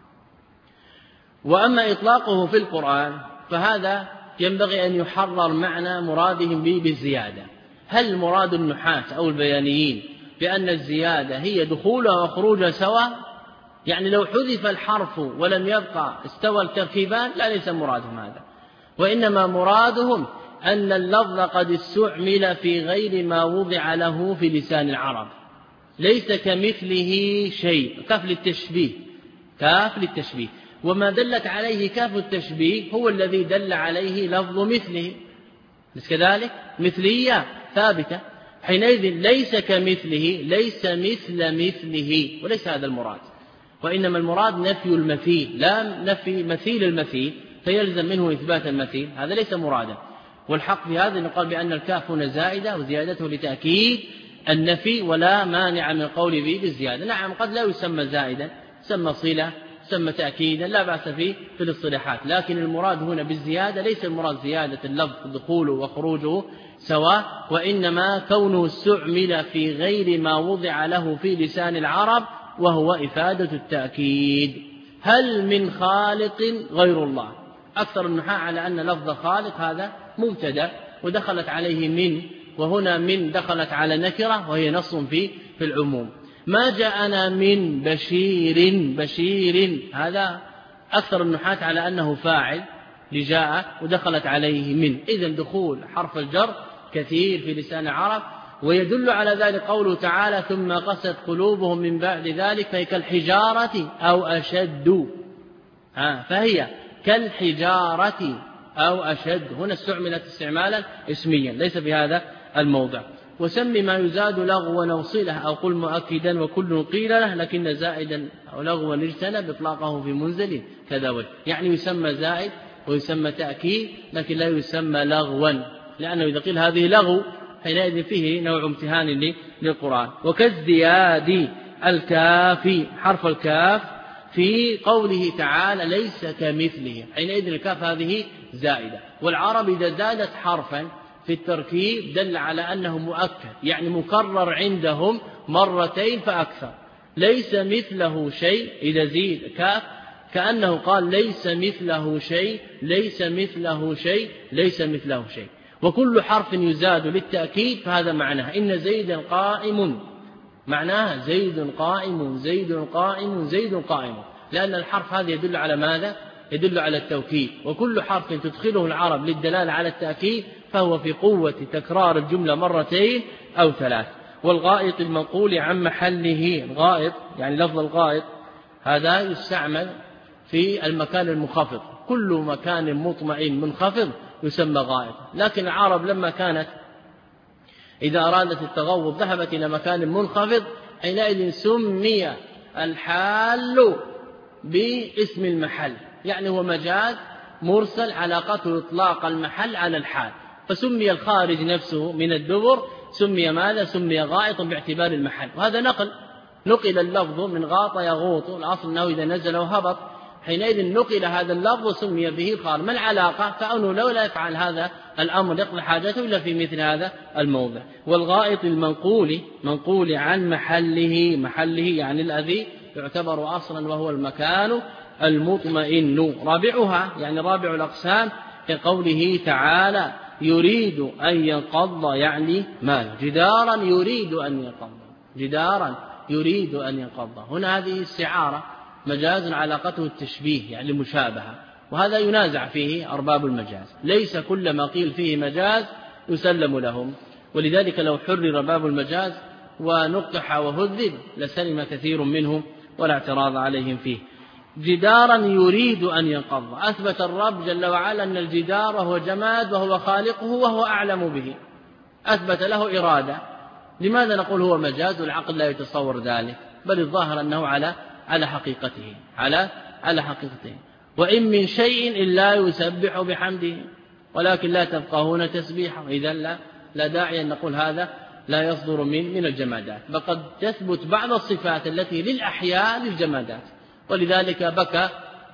وأما إطلاقه في القرآن فهذا ينبغي أن يحرر معنى مرادهم به بالزيادة. هل مراد النحاة أو البيانيين بأن الزيادة هي دخولها وخروجها سواء؟ يعني لو حذف الحرف ولم يبقى استوى التركيبان لا، ليس مرادهم هذا، وإنما مرادهم أن اللفظ قد استعمل في غير ما وضع له في لسان العرب، ليس كمثله شيء، كاف للتشبيه، كاف للتشبيه، وما دلت عليه كاف التشبيه هو الذي دل عليه لفظ مثله، بس كذلك مثلية ثابتة، حينئذ ليس كمثله، ليس مثله، وليس هذا المراد، وإنما المراد نفي المثيل، لا نفي مثيل المثيل فيلزم منه إثبات المثيل، هذا ليس مرادا. والحق في هذا نقال بأن الكاف هنا زائدة وزيادته لتأكيد النفي، ولا مانع من القول به بالزيادة. نعم قد لا يسمى زائدا، يسمى صلة، يسمى تأكيدا، لا بأس فيه في الاصطلاحات، لكن المراد هنا بالزيادة ليس المراد زيادة اللفظ دخوله وخروجه سواء، وإنما كونه استعمل في غير ما وضع له في لسان العرب، وهو إفادة التأكيد. هل من خالق غير الله؟ أكثر النحاة على أن لفظ خالق هذا مبتدأ ودخلت عليه من وهنا من دخلت على نكرة وهي نص في العموم. ما جاءنا من بشير هذا أكثر النحاة على أنه فاعل لجاء ودخلت عليه من. إذن دخول حرف الجر كثير في لسان العرب، ويدل على ذلك قوله تعالى ثم قست قلوبهم من بعد ذلك فهي كالحجارة أو أشد، فهي كالحجارة أو أشد. هنا استعملت استعمالا اسميا ليس في هذا الموضع. وسم ما يزاد لغوا أو صلة أو قل مؤكدا وكل قيل له لكن زائدا أو لغوا اجتنب إطلاقه في منزل كذا وجه. يعني يسمى زائد ويسمى تأكيد لكن لا يسمى لغوا، لأنه إذا قيل هذه لغو حينئذ فيه نوع امتهان للقرآن. وكازدياد الكاف حرف الكاف في قوله تعالى ليس كمثله، حينئذ الكاف هذه زائدة. والعرب إذا زادت حرفا في التركيب دل على أنه مؤكد، يعني مكرر عندهم مرتين فأكثر. ليس مثله شيء إذا زيد كاف كأنه قال ليس مثله شيء ليس مثله شيء ليس مثله شيء. وكل حرف يزاد للتأكيد فهذا معناه إن زيدا قائم، معناها زيد قائم زيد قائم زيد قائم، لأن الحرف هذا يدل على ماذا؟ يدل على التوكيد. وكل حرف تدخله العرب للدلالة على التأكيد فهو في قوة تكرار الجملة مرتين أو ثلاث. والغائط المنقول عن محله، الغائط يعني لفظ الغائط هذا يستعمل في المكان المنخفض، كل مكان مطمئن منخفض يسمى غائط. لكن العرب لما كانت إذا أرادت التغوط ذهبت إلى مكان منخفض، حينئذ سمي الحال باسم المحل، يعني هو مجاز مرسل علاقته إطلاق المحل على الحال، فسمي الخارج نفسه من الدبر سمي ماذا؟ سمي غائطا باعتبار المحل. وهذا نقل اللفظ من غاط يغوط، الأصل أنه إذا نزل وهبط، حينئذ نقل هذا اللفظ وسمي به الخارج. ما العلاقة؟ كأنه لو لا يفعل هذا الأمر يقضي حاجته إلا في مثل هذا الموضع. والغائط منقول عن محله، محله يعني الذي يعتبر أصلا وهو المكان المطمئن. رابعها يعني رابع الأقسام كقوله تعالى يريد أن ينقض، يعني ماذا؟ جدارا يريد أن ينقض، جدارا يريد أن ينقض. هنا هذه استعارة مجاز علاقته التشبيه يعني المشابهة، وهذا ينازع فيه أرباب المجاز، ليس كل ما قيل فيه مجاز يسلم لهم. ولذلك لو حرر باب المجاز ونقح وهذب لسلم كثير منهم ولا اعتراض عليهم فيه. جدارا يريد أن ينقض، أثبت الرب جل وعلا أن الجدار هو جماد وهو خالقه وهو أعلم به، أثبت له إرادة. لماذا نقول هو مجاز والعقل لا يتصور ذلك؟ بل الظاهر أنه على حقيقته، على حقيقته. وإن من شيء إلا يسبح بحمده ولكن لا تفقهون تسبيحه. إذن لا داعي أن نقول هذا لا يصدر من الجمادات، فقد تثبت بعض الصفات التي للأحياء للجمادات. ولذلك بكى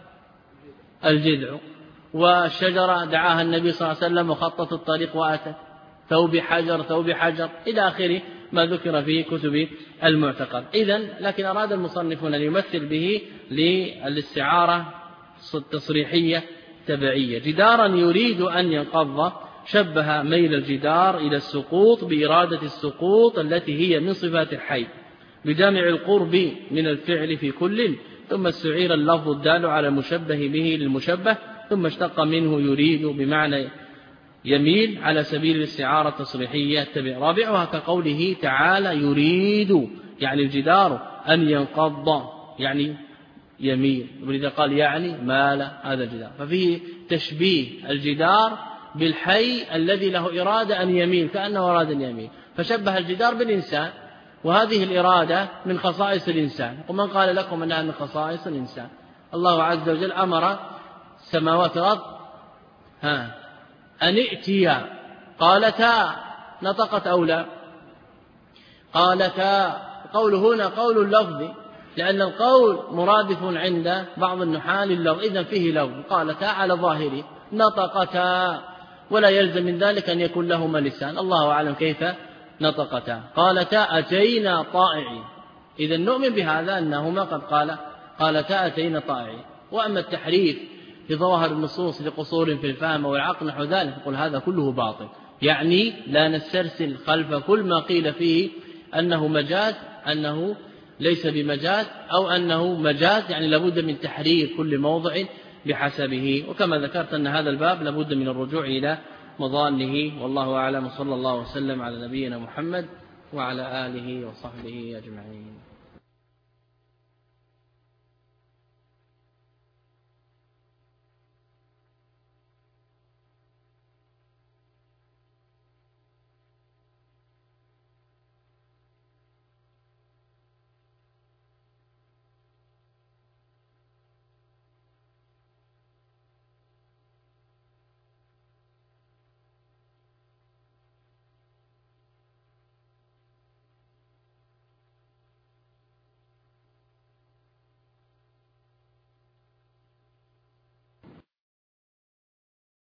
الجذع، والشجرة دعاها النبي صلى الله عليه وسلم وخطت الطريق وأتت، ثوب حجر ثوب حجر إلى آخره ما ذكر في كتب المعتقد. إذن لكن أراد المصنفون أن يمثل به للاستعارة التصريحية تبعية. جدارا يريد أن ينقض، شبه ميل الجدار إلى السقوط بإرادة السقوط التي هي من صفات الحي بجامع القرب من الفعل في كل، ثم استعير اللفظ الدال على المشبه به للمشبه، ثم اشتق منه يريد بمعنى يميل على سبيل الاستعارة التصريحية التبع. رابعها كقوله تعالى يريد يعني الجدار أن ينقض يعني يميل، ولذا قال يعني مال هذا الجدار، ففيه تشبيه الجدار بالحي الذي له إرادة أن يميل كأنه أراد أن يميل، فشبه الجدار بالإنسان، وهذه الإرادة من خصائص الإنسان. ومن قال لكم أنها من خصائص الإنسان؟ الله عز وجل أمر السماوات والأرض أن ائتيا، قالتا، نطقت أو لا؟ قالتا. قول هنا قول اللفظ، لأن القول مرادف عند بعض النحاة لللفظ، إذن فيه لفظ. قالتا على ظاهره، نطقتا، ولا يلزم من ذلك أن يكون لهما لسان، الله أعلم كيف نطقتا. قالتا أتينا طائعين، إذن نؤمن بهذا أنهما قد قالتا أتينا طائعين. وأما التحريف في ظواهر النصوص لقصور في الفهم والعقل نحو ذلك، نقول هذا كله باطل، يعني لا نسترسل خلف كل ما قيل فيه أنه مجاز أنه ليس بمجاز أو أنه مجاز، يعني لابد من تحرير كل موضع بحسبه. وكما ذكرت أن هذا الباب لابد من الرجوع إلى مظانه. والله أعلم، صلى الله وسلم على نبينا محمد وعلى آله وصحبه أجمعين.